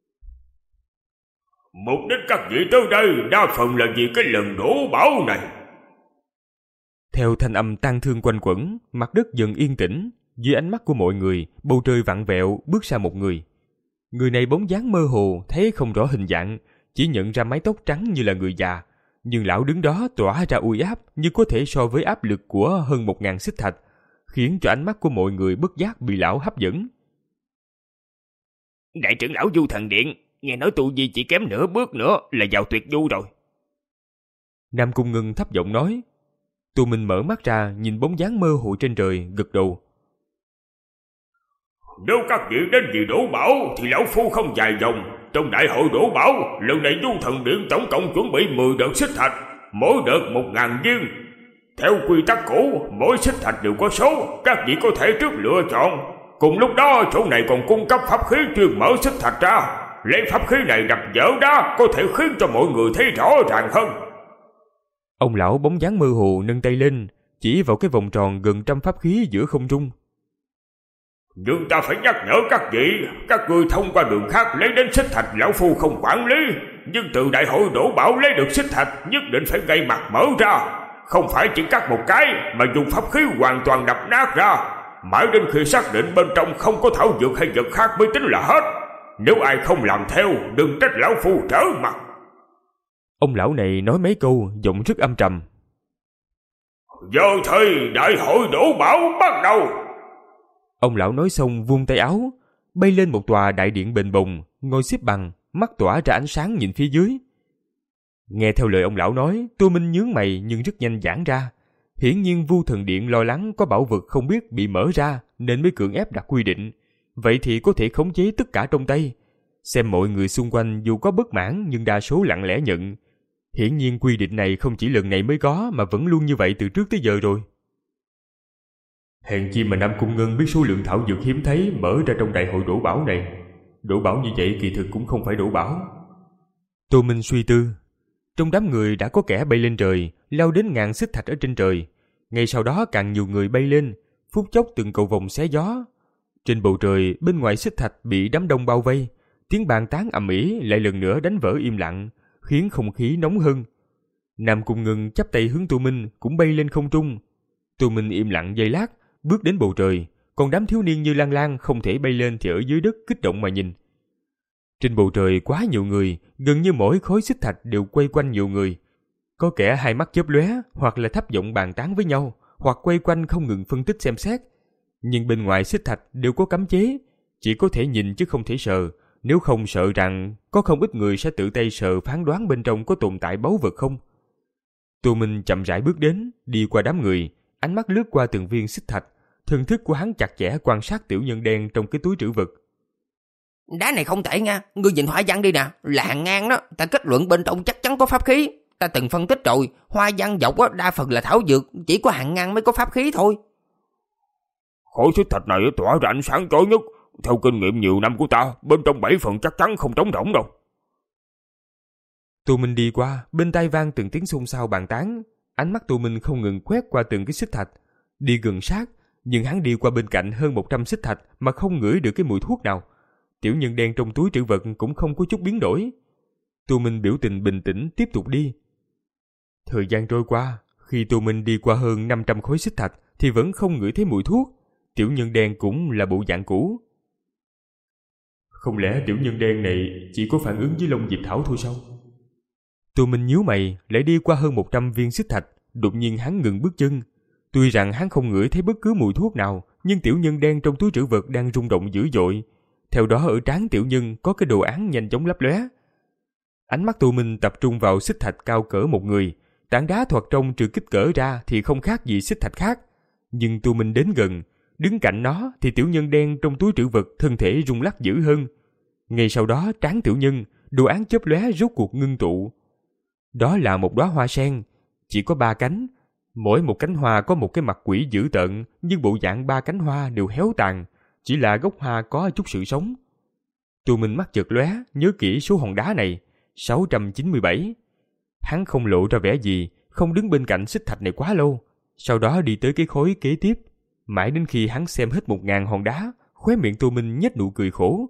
Mục đích các vị tới đây đa phần là vì cái lần đổ bảo này. Theo thanh âm tang thương quanh quẩn, mặt đất dần yên tĩnh. Dưới ánh mắt của mọi người, bầu trời vặn vẹo bước ra một người. Người này bóng dáng mơ hồ, thấy không rõ hình dạng, chỉ nhận ra mái tóc trắng như là người già. Nhưng lão đứng đó tỏa ra uy áp như có thể so với áp lực của hơn một ngàn xích thạch, khiến cho ánh mắt của mọi người bất giác bị lão hấp dẫn. Đại trưởng lão Du Thần Điện, nghe nói tu vi chỉ kém nửa bước nữa là vào tuyệt du rồi. Nam Cung Ngân thấp giọng nói. Tô Minh mở mắt ra nhìn bóng dáng mơ hồ trên trời, gật đầu. Nếu các vị đến vì đổ bảo thì lão phu không dài dòng. Trong đại hội đổ bảo, lần này Du Thần Điện tổng cộng chuẩn bị mười đợt xích thạch, mỗi đợt một ngàn viên. Theo quy tắc cũ, mỗi xích thạch đều có số, các vị có thể trước lựa chọn. Cùng lúc đó, chỗ này còn cung cấp pháp khí chuyên mở xích thạch ra. Lấy pháp khí này đập vỡ đá có thể khiến cho mọi người thấy rõ ràng hơn. Ông lão bóng dáng mơ hồ nâng tay lên, chỉ vào cái vòng tròn gần trăm pháp khí giữa không trung. Nhưng ta phải nhắc nhở các vị, các ngươi thông qua đường khác lấy đến xích thạch lão phu không quản lý, nhưng từ đại hội đổ bảo lấy được xích thạch nhất định phải gây mặt mở ra, không phải chỉ cắt một cái mà dùng pháp khí hoàn toàn đập nát ra, mãi đến khi xác định bên trong không có thảo dược hay vật khác mới tính là hết. Nếu ai không làm theo, đừng trách lão phu trở mặt. Ông lão này nói mấy câu, giọng rất âm trầm. Giờ thì đại hội đổ bảo bắt đầu. Ông lão nói xong vung tay áo, bay lên một tòa đại điện bền bồng, ngồi xếp bằng, mắt tỏa ra ánh sáng nhìn phía dưới. Nghe theo lời ông lão nói, Tô Minh nhướng mày nhưng rất nhanh giãn ra. Hiển nhiên Vu Thần Điện lo lắng có bảo vật không biết bị mở ra nên mới cưỡng ép đặt quy định. Vậy thì có thể khống chế tất cả trong tay. Xem mọi người xung quanh dù có bất mãn nhưng đa số lặng lẽ nhận. Hiển nhiên quy định này không chỉ lần này mới có mà vẫn luôn như vậy từ trước tới giờ rồi. Hèn chi mà Nam Cung Ngân biết số lượng thảo dược hiếm thấy mở ra trong đại hội đổ bảo này. Đổ bảo như vậy kỳ thực cũng không phải đổ bảo. Tô Minh suy tư. Trong đám người đã có kẻ bay lên trời, lao đến ngàn xích thạch ở trên trời. Ngay sau đó càng nhiều người bay lên, phút chốc từng cầu vồng xé gió. Trên bầu trời, bên ngoài xích thạch bị đám đông bao vây, tiếng bàn tán ầm ĩ lại lần nữa đánh vỡ im lặng, khiến không khí nóng hơn. Nam Cung Ngân chắp tay hướng Tô Minh cũng bay lên không trung. Tô Minh im lặng giây lát, bước đến bầu trời, còn đám thiếu niên như Lan Lan không thể bay lên thì ở dưới đất kích động mà nhìn. Trên bầu trời quá nhiều người, gần như mỗi khối xích thạch đều quay quanh nhiều người. Có kẻ hai mắt chớp lóe, hoặc là thấp giọng bàn tán với nhau, hoặc quay quanh không ngừng phân tích xem xét. Nhưng bên ngoài xích thạch đều có cấm chế, chỉ có thể nhìn chứ không thể sờ, nếu không sợ rằng có không ít người sẽ tự tay sờ phán đoán bên trong có tồn tại báu vật không. Tô Minh chậm rãi bước đến, đi qua đám người, ánh mắt lướt qua từng viên xích thạch, thần thức của hắn chặt chẽ quan sát tiểu nhân đen trong cái túi trữ vật. Đá này không tệ nha, ngươi nhìn hoa văn đi nè, là hàng ngang đó, ta kết luận bên trong chắc chắn có pháp khí. Ta từng phân tích rồi, hoa văn dọc đó, đa phần là thảo dược, chỉ có hàng ngang mới có pháp khí thôi. Khối xích thạch này tỏa ra ánh sáng chói nhất, theo kinh nghiệm nhiều năm của ta, bên trong bảy phần chắc chắn không trống rỗng đâu. Tô Minh đi qua, bên tai vang từng tiếng xôn xao bàn tán, ánh mắt Tô Minh không ngừng quét qua từng cái xích thạch, đi gần sát, nhưng hắn đi qua bên cạnh hơn một trăm xích thạch mà không ngửi được cái mùi thuốc nào. Tiểu nhân đen trong túi trữ vật cũng không có chút biến đổi. Tô Minh biểu tình bình tĩnh tiếp tục đi. Thời gian trôi qua, khi Tô Minh đi qua hơn năm trăm khối xích thạch thì vẫn không ngửi thấy mùi thuốc. Tiểu nhân đen cũng là bộ dạng cũ. Không lẽ tiểu nhân đen này chỉ có phản ứng với lông dịch thảo thôi sao? Tô Minh nhíu mày, lại đi qua hơn một trăm viên xích thạch, đột nhiên hắn ngừng bước chân. Tuy rằng hắn không ngửi thấy bất cứ mùi thuốc nào, nhưng tiểu nhân đen trong túi trữ vật đang rung động dữ dội. Theo đó ở trán tiểu nhân có cái đồ án nhanh chóng lấp lóe. Ánh mắt Tô Minh tập trung vào xích thạch cao cỡ một người, tảng đá thoạt trông trừ kích cỡ ra thì không khác gì xích thạch khác. Nhưng Tô Minh đến gần, đứng cạnh nó thì tiểu nhân đen trong túi trữ vật thân thể rung lắc dữ hơn. Ngay sau đó trán tiểu nhân, đồ án chớp lóe rốt cuộc ngưng tụ. Đó là một đóa hoa sen, chỉ có ba cánh. Mỗi một cánh hoa có một cái mặt quỷ dữ tợn, nhưng bộ dạng ba cánh hoa đều héo tàn, chỉ là gốc hoa có chút sự sống. Tô Minh mắt chợt lóe, nhớ kỹ số hòn đá này, sáu trăm chín mươi bảy. Hắn không lộ ra vẻ gì, không đứng bên cạnh xích thạch này quá lâu, sau đó đi tới cái khối kế tiếp. Mãi đến khi hắn xem hết một ngàn hòn đá, khóe miệng Tô Minh nhếch nụ cười khổ.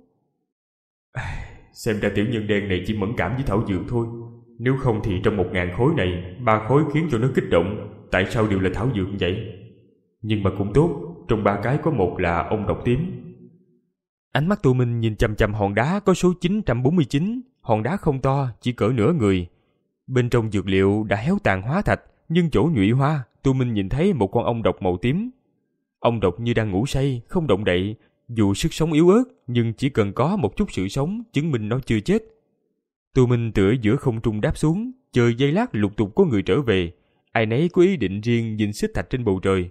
Xem ra tiểu nhân đen này chỉ mẫn cảm với thảo dược thôi. Nếu không thì trong một ngàn khối này, ba khối khiến cho nó kích động. Tại sao đều là thảo dược vậy? Nhưng mà cũng tốt, trong ba cái có một là ông độc tím. Ánh mắt Tô Minh nhìn chằm chằm hòn đá có số chín trăm bốn mươi chín. Hòn đá không to, chỉ cỡ nửa người. Bên trong dược liệu đã héo tàn hóa thạch, nhưng chỗ nhụy hoa, Tô Minh nhìn thấy một con ong độc màu tím. Ong độc như đang ngủ say, không động đậy. Dù sức sống yếu ớt, nhưng chỉ cần có một chút sự sống, chứng minh nó chưa chết. Tô Minh tựa giữa không trung đáp xuống, chờ giây lát lục tục có người trở về. Ai nấy có ý định riêng nhìn xích thạch trên bầu trời.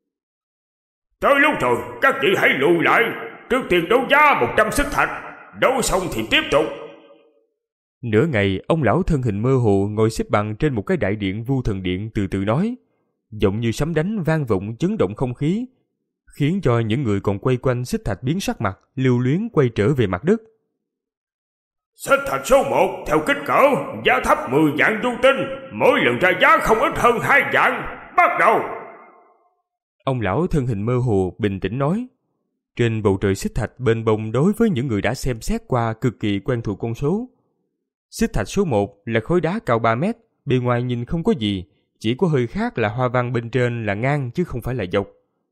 Tới lúc rồi, các vị hãy lùi lại. Trước tiên đấu giá một trăm xích thạch. Đấu xong thì tiếp tục. Nửa ngày, ông lão thân hình mơ hồ ngồi xếp bằng trên một cái đại điện Vu Thần Điện từ từ nói. Giọng như sấm đánh vang vọng chấn động không khí, khiến cho những người còn quay quanh xích thạch biến sắc mặt, lưu luyến quay trở về mặt đất. Xích thạch số một theo kích cỡ, giá thấp mười vạn du tinh, mỗi lần ra giá không ít hơn hai vạn. Bắt đầu. Ông lão thân hình mơ hồ bình tĩnh nói. Trên bầu trời xích thạch bên bông đối với những người đã xem xét qua cực kỳ quen thuộc con số. Xích thạch số một là khối đá cao ba mét, bề ngoài nhìn không có gì, chỉ có hơi khác là hoa văn bên trên là ngang chứ không phải là dọc.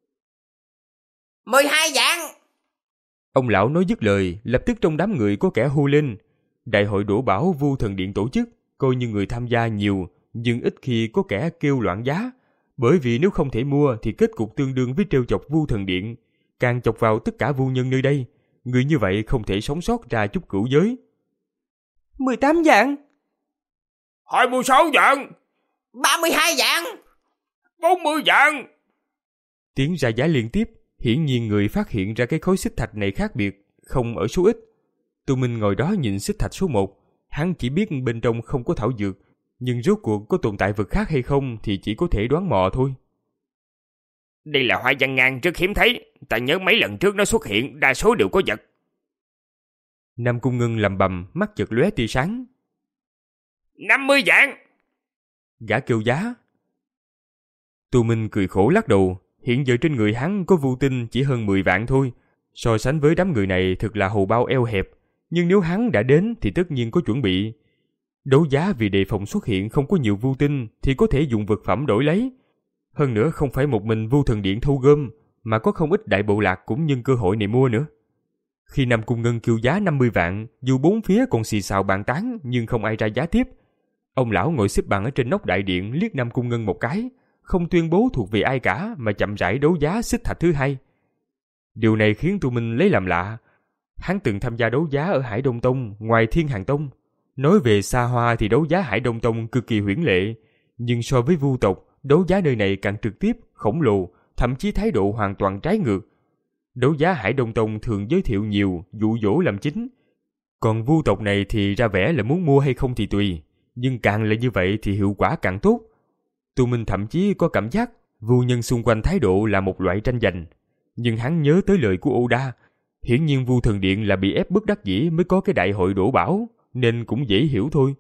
mười hai vạn. Ông lão nói dứt lời, lập tức trong đám người có kẻ hô lên. Đại hội đổ bảo Vu Thần Điện tổ chức, coi như người tham gia nhiều, nhưng ít khi có kẻ kêu loạn giá, bởi vì nếu không thể mua thì kết cục tương đương với trêu chọc Vu Thần Điện, càng chọc vào tất cả vu nhân nơi đây. Người như vậy không thể sống sót ra chút cửu giới. mười tám vạn. hai mươi sáu vạn. ba mươi hai vạn. bốn mươi vạn. Tiếng ra giá liên tiếp, hiển nhiên người phát hiện ra cái khối xích thạch này khác biệt, không ở số ít. Tô Minh ngồi đó nhìn xích thạch số một, hắn chỉ biết bên trong không có thảo dược, nhưng rốt cuộc có tồn tại vật khác hay không thì chỉ có thể đoán mò thôi. Đây là hoa văn ngang rất hiếm thấy, ta nhớ mấy lần trước nó xuất hiện, đa số đều có vật. Nam Cung Ngân lầm bầm, mắt chợt lóe tia sáng. năm mươi vạn. Gã kêu giá. Tô Minh cười khổ lắc đầu, hiện giờ trên người hắn có vu tinh chỉ hơn mười vạn thôi. So sánh với đám người này thật là hầu bao eo hẹp, nhưng nếu hắn đã đến thì tất nhiên có chuẩn bị. Đấu giá vì đề phòng xuất hiện không có nhiều vu tinh thì có thể dùng vật phẩm đổi lấy. Hơn nữa không phải một mình Vu Thần Điện thu gom, mà có không ít đại bộ lạc cũng nhân cơ hội này mua nữa. Khi Nam Cung Ngân kêu giá năm mươi vạn, dù bốn phía còn xì xào bàn tán nhưng không ai ra giá tiếp. Ông lão ngồi xếp bằng ở trên nóc đại điện liếc Nam Cung Ngân một cái, không tuyên bố thuộc về ai cả mà chậm rãi đấu giá xích thạch thứ hai. Điều này khiến Tô Minh lấy làm lạ. Hắn từng tham gia đấu giá ở Hải Đông Tông ngoài Thiên Hàng Tông. Nói về xa hoa thì đấu giá Hải Đông Tông cực kỳ huyễn lệ, nhưng so với vu tộc, đấu giá nơi này càng trực tiếp, khổng lồ, thậm chí thái độ hoàn toàn trái ngược. Đấu giá Hải Đông Tông thường giới thiệu nhiều, dụ dỗ làm chính. Còn vu tộc này thì ra vẻ là muốn mua hay không thì tùy, nhưng càng là như vậy thì hiệu quả càng tốt. Tu Minh thậm chí có cảm giác vu nhân xung quanh thái độ là một loại tranh giành. Nhưng hắn nhớ tới lời của Oda, hiển nhiên Vu Thần Điện là bị ép bức đắc dĩ mới có cái đại hội đổ bảo, nên cũng dễ hiểu thôi.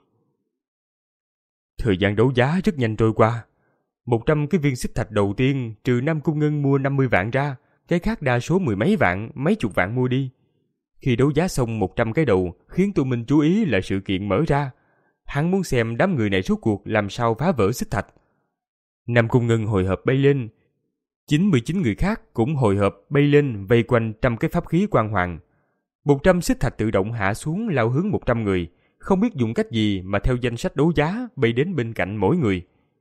Thời gian đấu giá rất nhanh trôi qua. Một trăm cái viên xích thạch đầu tiên trừ Nam Cung Ngân mua năm mươi vạn ra, cái khác đa số mười mấy vạn, mấy chục vạn mua đi. Khi đấu giá xong một trăm cái đầu, khiến Tu Minh chú ý là sự kiện mở ra. Hắn muốn xem đám người này rốt cuộc làm sao phá vỡ xích thạch. Nam Cung Ngân hồi hộp bay lên. chín mươi chín người khác cũng hồi hộp bay lên vây quanh trăm cái pháp khí quang hoàng. một trăm xích thạch tự động hạ xuống lao hướng một trăm người, không biết dùng cách gì mà theo danh sách đấu giá bay đến bên cạnh mỗi người.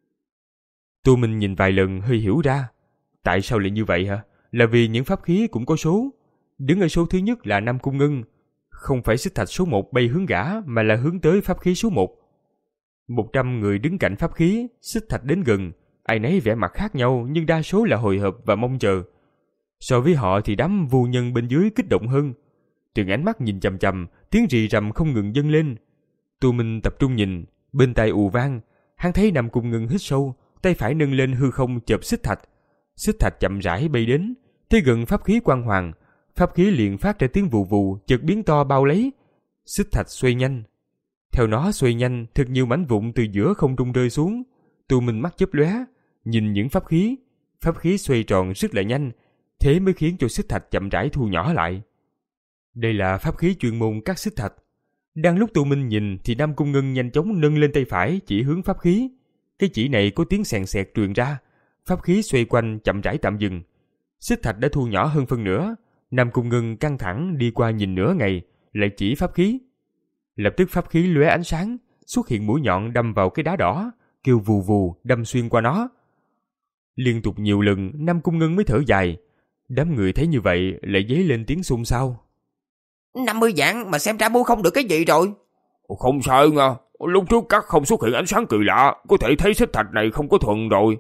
Tu Minh nhìn vài lần hơi hiểu ra. Tại sao lại như vậy hả? Là vì những pháp khí cũng có số. Đứng ở số thứ nhất là Nam Cung Ngân. Không phải xích thạch số một bay hướng gã mà là hướng tới pháp khí số một. một trăm người đứng cạnh pháp khí, xích thạch đến gần. Ai nấy vẻ mặt khác nhau nhưng đa số là hồi hộp và mong chờ. So với họ thì đám vu nhân bên dưới kích động hơn. Từng ánh mắt nhìn chằm chằm, tiếng rì rầm không ngừng dâng lên. Tu Minh tập trung nhìn, bên tai ù vang, hắn thấy Nam Cung Ngân hít sâu, tay phải nâng lên hư không chộp xích thạch. Xích thạch chậm rãi bay đến, tới gần pháp khí quang hoàng, pháp khí liền phát ra tiếng vù vù, chợt biến to bao lấy. Xích thạch xoay nhanh. Theo nó xoay nhanh, thật nhiều mảnh vụn từ giữa không trung rơi xuống. Tu Minh mắt chớp lóe, nhìn những pháp khí, pháp khí xoay tròn rất là nhanh, thế mới khiến cho xích thạch chậm rãi thu nhỏ lại. Đây là pháp khí chuyên môn cắt xích thạch. Đang lúc Tu Minh nhìn thì Nam Cung Ngân nhanh chóng nâng lên tay phải chỉ hướng pháp khí. Cái chỉ này có tiếng sèn sẹt truyền ra, pháp khí xoay quanh chậm rãi tạm dừng. Xích thạch đã thu nhỏ hơn phân nửa. Nam Cung Ngân căng thẳng đi qua nhìn nửa ngày, lại chỉ pháp khí. Lập tức pháp khí lóe ánh sáng, xuất hiện mũi nhọn đâm vào cái đá đỏ, kêu vù vù đâm xuyên qua nó. Liên tục nhiều lần Nam Cung Ngân mới thở dài. Đám người thấy như vậy lại dấy lên tiếng xôn xao. năm mươi vạn mà xem ra mua không được cái gì rồi. Không sai nha, lúc trước cắt không xuất hiện ánh sáng kỳ lạ, có thể thấy xích thạch này không có thuần rồi.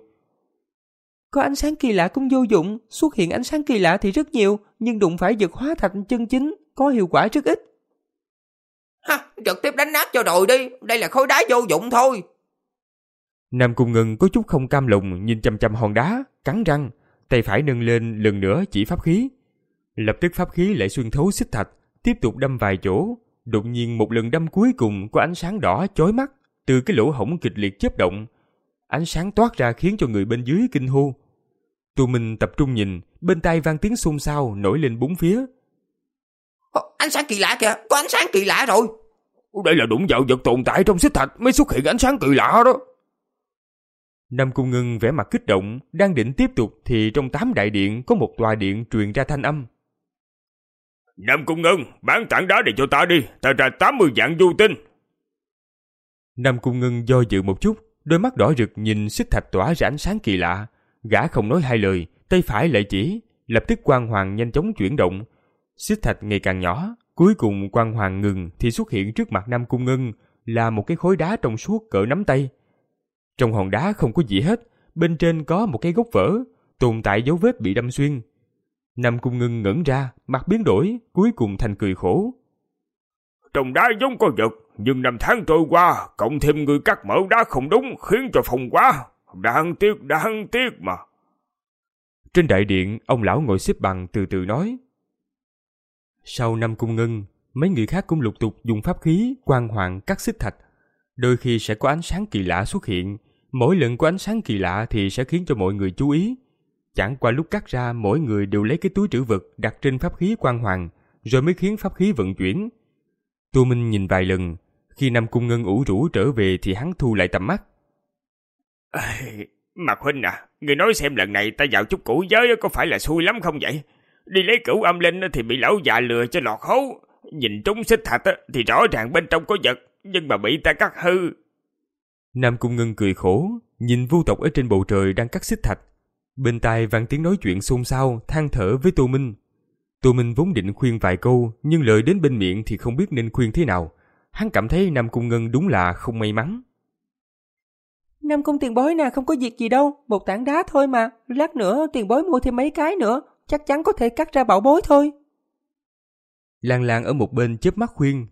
Có ánh sáng kỳ lạ cũng vô dụng, xuất hiện ánh sáng kỳ lạ thì rất nhiều, nhưng đụng phải vật hóa thạch chân chính có hiệu quả rất ít. Ha, trực tiếp đánh nát cho rồi đi, đây là khối đá vô dụng thôi. Nam Cung Ngân có chút không cam lòng nhìn chằm chằm hòn đá, cắn răng, tay phải nâng lên lần nữa chỉ pháp khí. Lập tức pháp khí lại xuyên thấu xích thạch, tiếp tục đâm vài chỗ. Đột nhiên một lần đâm cuối cùng có ánh sáng đỏ chói mắt từ cái lỗ hổng kịch liệt chớp động. Ánh sáng toát ra khiến cho người bên dưới kinh hô. Tu Minh tập trung nhìn, bên tai vang tiếng xôn xao nổi lên bốn phía. Ồ, ánh sáng kỳ lạ kìa, có ánh sáng kỳ lạ rồi. Đây là đụng vào vật tồn tại trong xích thạch mới xuất hiện ánh sáng kỳ lạ đó. Nam Cung Ngân vẻ mặt kích động, đang định tiếp tục thì trong tám đại điện có một tòa điện truyền ra thanh âm. Nam Cung Ngân, bán tảng đá này cho ta đi, ta ra tám mươi vạn du tinh. Nam Cung Ngân do dự một chút, đôi mắt đỏ rực nhìn xích thạch tỏa ra ánh sáng kỳ lạ. Gã không nói hai lời, tay phải lại chỉ, lập tức quang hoàng nhanh chóng chuyển động. Xích thạch ngày càng nhỏ, cuối cùng quang hoàng ngừng thì xuất hiện trước mặt Nam Cung Ngân là một cái khối đá trong suốt cỡ nắm tay. Trong hòn đá không có gì hết, bên trên có một cái gốc vỡ, tồn tại dấu vết bị đâm xuyên. Nam Cung Ngân ngẩn ra, mặt biến đổi, cuối cùng thành cười khổ. Trong đá giống có vật, nhưng năm tháng trôi qua, cộng thêm người cắt mở đá không đúng, khiến cho phòng quá. Đáng tiếc, đáng tiếc mà. Trên đại điện, ông lão ngồi xếp bằng từ từ nói. Sau Nam Cung Ngân, mấy người khác cũng lục tục dùng pháp khí quang hoàng cắt xích thạch. Đôi khi sẽ có ánh sáng kỳ lạ xuất hiện, mỗi lần có ánh sáng kỳ lạ thì sẽ khiến cho mọi người chú ý. Chẳng qua lúc cắt ra mỗi người đều lấy cái túi trữ vật đặt trên pháp khí quang hoàng, rồi mới khiến pháp khí vận chuyển. Tu Minh nhìn vài lần, khi Nam Cung Ngân ủ rũ trở về thì hắn thu lại tầm mắt. À, Mạc huynh à, người nói xem lần này ta vào chút cũ giới có phải là xui lắm không vậy? Đi lấy cửu âm linh thì bị lão già lừa cho lọt hố, nhìn trúng xích thạch thì rõ ràng bên trong có vật, nhưng mà bị ta cắt hư. Nam Cung Ngân cười khổ, nhìn vu tộc ở trên bầu trời đang cắt xích thạch. Bên tai vang tiếng nói chuyện xôn xao, than thở với Tô Minh. Tô Minh vốn định khuyên vài câu, nhưng lời đến bên miệng thì không biết nên khuyên thế nào. Hắn cảm thấy Nam Cung Ngân đúng là không may mắn. Nam Cung tiền bối nè, không có việc gì đâu, một tảng đá thôi mà, lát nữa tiền bối mua thêm mấy cái nữa, chắc chắn có thể cắt ra bảo bối thôi. Lan Lan ở một bên chớp mắt khuyên.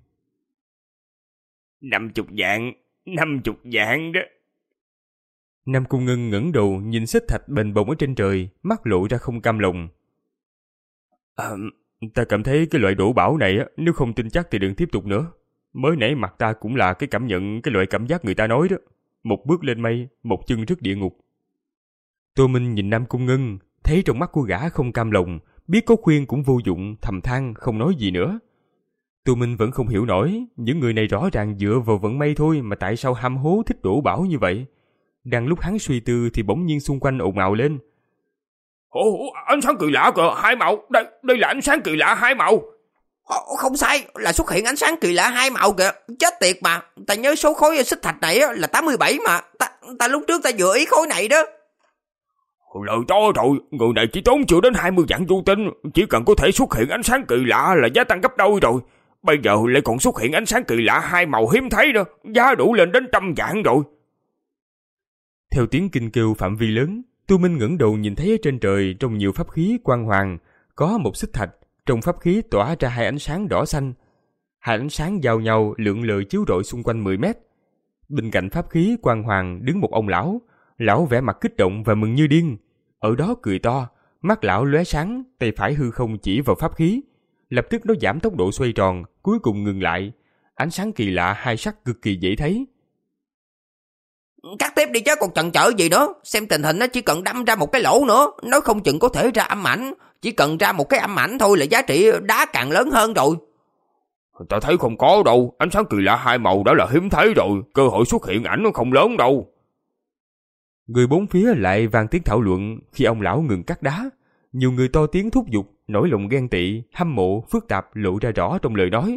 Năm chục vạn, năm chục vạn đó. Nam Cung Ngân ngẩng đầu nhìn xích thạch bềnh bồng ở trên trời, mắt lộ ra không cam lòng. À, ta cảm thấy cái loại đổ bảo này, nếu không tin chắc thì đừng tiếp tục nữa. Mới nãy mặt ta cũng là cái cảm nhận, cái loại cảm giác người ta nói đó. Một bước lên mây, một chân rớt địa ngục. Tô Minh nhìn Nam Cung Ngân, thấy trong mắt cô gã không cam lòng, biết có khuyên cũng vô dụng, thầm than không nói gì nữa. Tô Minh vẫn không hiểu nổi, những người này rõ ràng dựa vào vận may thôi mà tại sao ham hố thích đổ bảo như vậy. Đang lúc hắn suy tư thì bỗng nhiên xung quanh ồn ào lên. Ồ, ánh sáng kỳ lạ kìa, hai màu, đây, đây là ánh sáng kỳ lạ hai màu. Ồ, không sai, là xuất hiện ánh sáng kỳ lạ hai màu kìa, chết tiệt mà, ta nhớ số khối xích thạch này là tám mươi bảy mà, ta, ta lúc trước ta vừa ý khối này đó. Lời to rồi, người này chỉ tốn chưa đến hai mươi vạn vô tinh, chỉ cần có thể xuất hiện ánh sáng kỳ lạ là giá tăng gấp đôi rồi. Bây giờ lại còn xuất hiện ánh sáng kỳ lạ hai màu hiếm thấy nữa, giá đủ lên đến trăm vạn rồi. Theo tiếng kinh kêu phạm vi lớn, Tô Minh ngẩng đầu nhìn thấy ở trên trời trong nhiều pháp khí quang hoàng, có một xích thạch, trong pháp khí tỏa ra hai ánh sáng đỏ xanh. Hai ánh sáng giao nhau lượn lờ chiếu rọi xung quanh mười mét. Bên cạnh pháp khí quang hoàng đứng một ông lão, lão vẻ mặt kích động và mừng như điên. Ở đó cười to, mắt lão lóe sáng, tay phải hư không chỉ vào pháp khí. Lập tức nó giảm tốc độ xoay tròn, cuối cùng ngừng lại. Ánh sáng kỳ lạ hai sắc cực kỳ dễ thấy. Cắt tiếp đi chứ còn chần chừ gì nữa, xem tình hình nó chỉ cần đâm ra một cái lỗ nữa, nói không chừng có thể ra âm ảnh, chỉ cần ra một cái âm ảnh thôi là giá trị đá càng lớn hơn rồi. Ta thấy không có đâu, ánh sáng kỳ lạ hai màu đã là hiếm thấy rồi, cơ hội xuất hiện ảnh nó không lớn đâu. Người bốn phía lại vang tiếng thảo luận khi ông lão ngừng cắt đá. Nhiều người to tiếng thúc giục, nỗi lòng ghen tị, hâm mộ, phức tạp lộ ra rõ trong lời nói.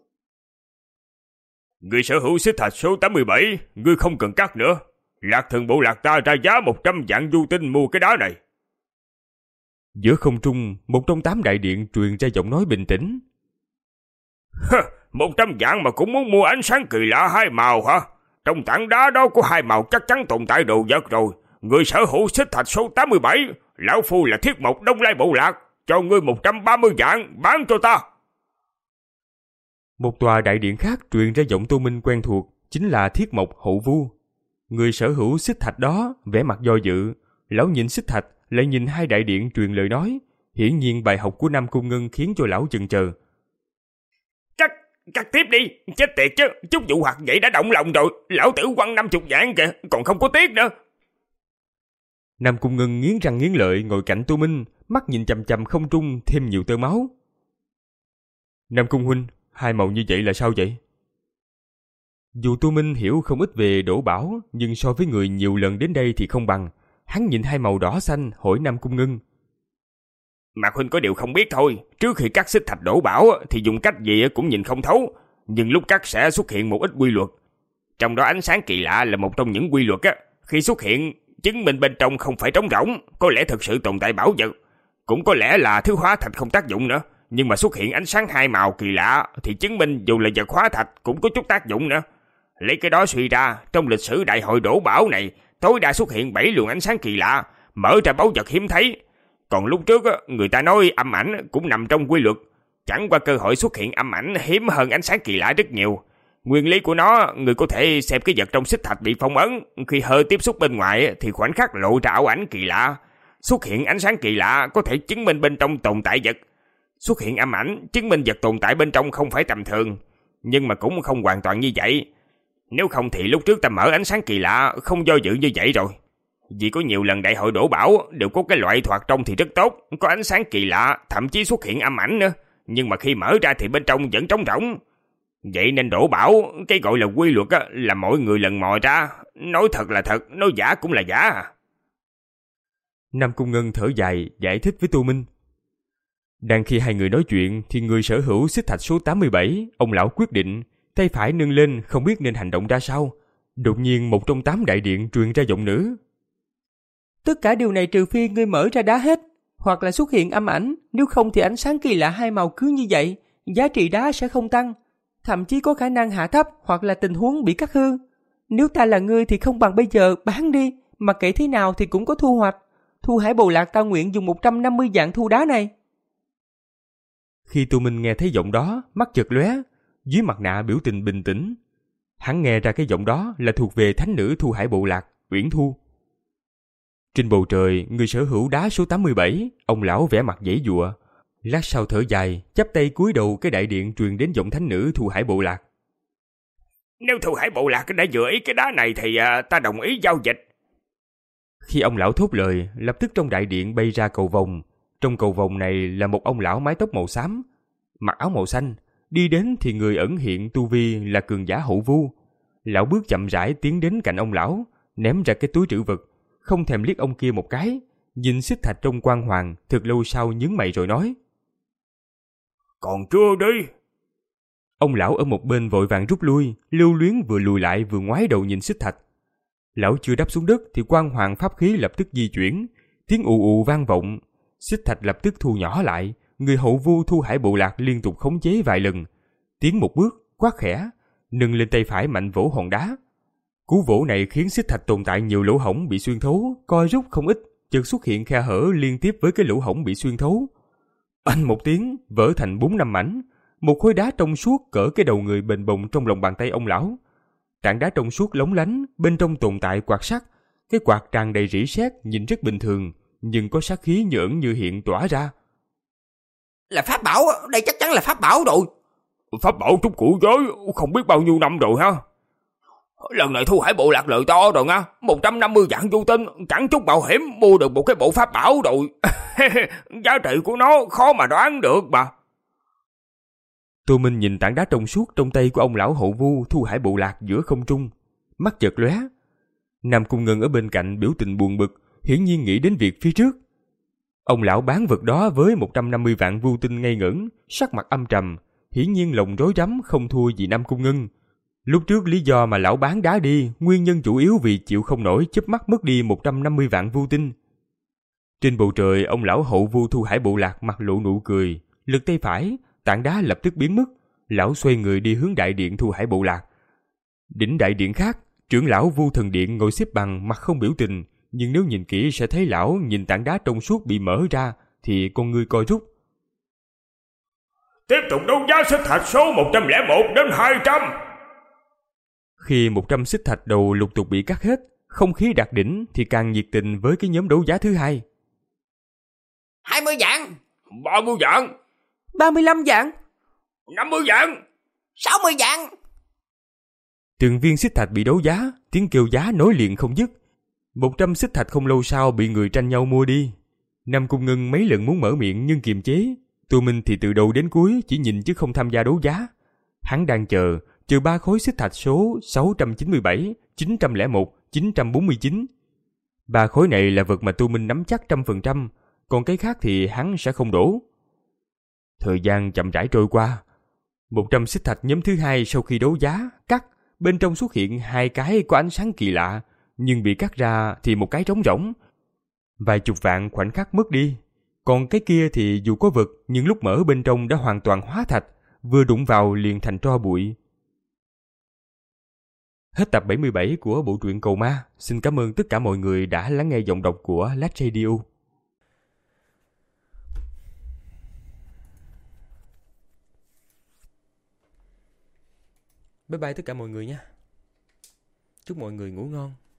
Người sở hữu xích thạch số tám mươi bảy, ngươi không cần cắt nữa. Lạc Thần bộ lạc ta ra giá một trăm vạn du tinh mua cái đá này. Giữa không trung, một trong tám đại điện truyền ra giọng nói bình tĩnh. Một trăm vạn mà cũng muốn mua ánh sáng kỳ lạ hai màu hả? Trong tảng đá đó có hai màu chắc chắn tồn tại đồ vật rồi. Người sở hữu xích thạch số tám mươi bảy, lão phu là Thiết Mộc Đông Lai bộ lạc, cho ngươi một trăm ba mươi vạn, bán cho ta. Một tòa đại điện khác truyền ra giọng Tô Minh quen thuộc, chính là Thiết Mộc Hậu Vu. Người sở hữu xích thạch đó vẻ mặt do dự, lão nhìn xích thạch lại nhìn hai đại điện truyền lời nói. Hiển nhiên bài học của Nam Cung Ngân khiến cho lão chần chờ. Cắt, cắt tiếp đi, chết tiệt chứ, chút vụ hoạt vậy đã động lòng rồi, lão tử quăng năm chục vạn kìa, còn không có tiếc nữa. Nam Cung Ngân nghiến răng nghiến lợi ngồi cạnh Tô Minh, mắt nhìn chằm chằm không trung thêm nhiều tơ máu. Nam Cung huynh, hai màu như vậy là sao vậy? Dù Tô Minh hiểu không ít về đổ bảo, nhưng so với người nhiều lần đến đây thì không bằng. Hắn nhìn hai màu đỏ xanh hỏi Nam Cung Ngân. Mạc huynh có điều không biết thôi, trước khi cắt xích thạch đổ bảo thì dùng cách gì cũng nhìn không thấu, nhưng lúc cắt sẽ xuất hiện một ít quy luật. Trong đó ánh sáng kỳ lạ là một trong những quy luật á, khi xuất hiện chứng minh bên trong không phải trống rỗng, có lẽ thực sự tồn tại bảo vật, cũng có lẽ là thứ hóa thạch không tác dụng nữa, nhưng mà xuất hiện ánh sáng hai màu kỳ lạ thì chứng minh dù là vật hóa thạch cũng có chút tác dụng nữa. Lấy cái đó suy ra, trong lịch sử đại hội đổ bảo này tối đa xuất hiện bảy luồng ánh sáng kỳ lạ, mở ra báu vật hiếm thấy. Còn lúc trước người ta nói âm ảnh cũng nằm trong quy luật, chẳng qua cơ hội xuất hiện âm ảnh hiếm hơn ánh sáng kỳ lạ rất nhiều. Nguyên lý của nó, người có thể xem cái vật trong xích thạch bị phong ấn, khi hơi tiếp xúc bên ngoài thì khoảnh khắc lộ ra ảo ảnh kỳ lạ. Xuất hiện ánh sáng kỳ lạ có thể chứng minh bên trong tồn tại vật. Xuất hiện âm ảnh chứng minh vật tồn tại bên trong không phải tầm thường, nhưng mà cũng không hoàn toàn như vậy. Nếu không thì lúc trước ta mở ánh sáng kỳ lạ không do dự như vậy rồi. Vì có nhiều lần đại hội đổ bảo đều có cái loại thoạt trong thì rất tốt, có ánh sáng kỳ lạ, thậm chí xuất hiện âm ảnh nữa, nhưng mà khi mở ra thì bên trong vẫn trống rỗng. Vậy nên đổ bảo, cái gọi là quy luật á, là mỗi người lần mò ra, nói thật là thật, nói giả cũng là giả. Nam Cung Ngân thở dài giải thích với Tô Minh. Đang khi hai người nói chuyện thì người sở hữu xích thạch số tám mươi bảy, ông lão quyết định, tay phải nâng lên không biết nên hành động ra sao. Đột nhiên một trong tám đại điện truyền ra giọng nữ. Tất cả điều này trừ phi ngươi mở ra đá hết, hoặc là xuất hiện âm ảnh, nếu không thì ánh sáng kỳ lạ hai màu cứ như vậy, giá trị đá sẽ không tăng, thậm chí có khả năng hạ thấp hoặc là tình huống bị cắt hư. Nếu ta là ngươi thì không bằng bây giờ bán đi, mà kể thế nào thì cũng có thu hoạch. Thu Hải Bồ Lạc ta nguyện dùng một trăm năm mươi vạn thu đá này. Khi Tô Minh nghe thấy giọng đó, mắt chợt lóe, dưới mặt nạ biểu tình bình tĩnh. Hắn nghe ra cái giọng đó là thuộc về thánh nữ Thu Hải Bộ Lạc, Uyển Thu. Trên bầu trời, người sở hữu đá số tám mươi bảy, ông lão vẽ mặt giãy giụa. Lát sau thở dài, chắp tay cúi đầu cái đại điện truyền đến giọng thánh nữ Thu Hải Bộ Lạc. Nếu Thu Hải Bộ Lạc đã vừa ý cái đá này thì à, ta đồng ý giao dịch. Khi ông lão thốt lời, lập tức trong đại điện bay ra cầu vồng. Trong cầu vồng này là một ông lão mái tóc màu xám, mặc áo màu xanh. Đi đến thì người ẩn hiện tu vi là cường giả hậu vu. Lão bước chậm rãi tiến đến cạnh ông lão, ném ra cái túi trữ vật, không thèm liếc ông kia một cái, nhìn xích thạch trong quang hoàng, thật lâu sau nhướng mày rồi nói: Còn chưa đi. Ông lão ở một bên vội vàng rút lui, lưu luyến vừa lùi lại vừa ngoái đầu nhìn xích thạch. Lão chưa đáp xuống đất thì quang hoàng pháp khí lập tức di chuyển, tiếng ù ù vang vọng. Xích thạch lập tức thu nhỏ lại, người hậu vu Thu Hải Bộ Lạc liên tục khống chế vài lần, tiến một bước, quát khẽ, nâng lên tay phải mạnh vỗ hòn đá. Cú vỗ này khiến xích thạch tồn tại nhiều lỗ hổng bị xuyên thấu, co rút không ít, chợt xuất hiện khe hở liên tiếp với cái lỗ hổng bị xuyên thấu. Anh một tiếng, vỡ thành bốn năm mảnh, một khối đá trong suốt cỡ cái đầu người bềnh bồng trong lòng bàn tay ông lão. Tảng đá trong suốt lóng lánh, bên trong tồn tại quạt sắt, cái quạt tràn đầy rỉ sét nhìn rất bình thường, nhưng có sát khí như ẩn như hiện tỏa ra. Là pháp bảo, đây chắc chắn là pháp bảo rồi. Pháp bảo trúc cụ giới, không biết bao nhiêu năm rồi ha. Lần này Thu Hải Bộ Lạc lợi to rồi nha, một trăm năm mươi vạn vô tinh, chẳng chút bảo hiểm mua được một cái bộ pháp bảo rồi. Giá trị của nó khó mà đoán được mà. Tô Minh nhìn tảng đá trong suốt trong tay của ông lão hậu vu Thu Hải Bộ Lạc giữa không trung, mắt chợt lóe. Nam Cung Ngân ở bên cạnh biểu tình buồn bực, hiển nhiên nghĩ đến việc phía trước. Ông lão bán vật đó với một trăm năm mươi vạn vu tinh ngây ngẩn, sắc mặt âm trầm, hiển nhiên lòng rối rắm không thua gì Nam Cung Ngân. Lúc trước lý do mà lão bán đá đi, nguyên nhân chủ yếu vì chịu không nổi chớp mắt mất đi một trăm năm mươi vạn vu tinh. Trên bầu trời, ông lão hậu vu Thu Hải Bộ Lạc mặt lộ nụ cười, lật tay phải, tảng đá lập tức biến mất. Lão xoay người đi hướng đại điện Thu Hải Bộ Lạc. Đỉnh đại điện khác, trưởng lão Vu Thần Điện ngồi xếp bằng mặt không biểu tình, nhưng nếu nhìn kỹ sẽ thấy lão nhìn tảng đá trong suốt bị mở ra thì con ngươi co rút. Tiếp tục đấu giá xích thạch số một trăm lẻ một đến hai trăm. Khi một trăm xích thạch đầu lục tục bị cắt hết, không khí đạt đỉnh thì càng nhiệt tình với cái nhóm đấu giá thứ hai. hai mươi vạn, ba mươi vạn, ba mươi lăm vạn, năm mươi vạn, sáu mươi vạn. Từng viên xích thạch bị đấu giá, tiếng kêu giá nối liền không dứt. Một trăm xích thạch không lâu sau bị người tranh nhau mua đi. Nam Cung Ngân mấy lần muốn mở miệng nhưng kiềm chế. Tô Minh thì từ đầu đến cuối chỉ nhìn chứ không tham gia đấu giá. Hắn đang chờ, trừ ba khối xích thạch số sáu trăm chín mươi bảy, chín trăm lẻ một, chín trăm bốn mươi chín. Ba khối này là vật mà Tô Minh nắm chắc trăm phần trăm, còn cái khác thì hắn sẽ không đổ. Thời gian chậm rãi trôi qua. Một trăm xích thạch nhóm thứ hai sau khi đấu giá, cắt, bên trong xuất hiện hai cái có ánh sáng kỳ lạ, nhưng bị cắt ra thì một cái trống rỗng. Vài chục vạn khoảnh khắc mất đi. Còn cái kia thì dù có vật, nhưng lúc mở bên trong đã hoàn toàn hóa thạch, vừa đụng vào liền thành tro bụi. Hết tập bảy mươi bảy của bộ truyện Cầu Ma. Xin cảm ơn tất cả mọi người đã lắng nghe giọng đọc của Lát Radio. Bye bye tất cả mọi người nha. Chúc mọi người ngủ ngon.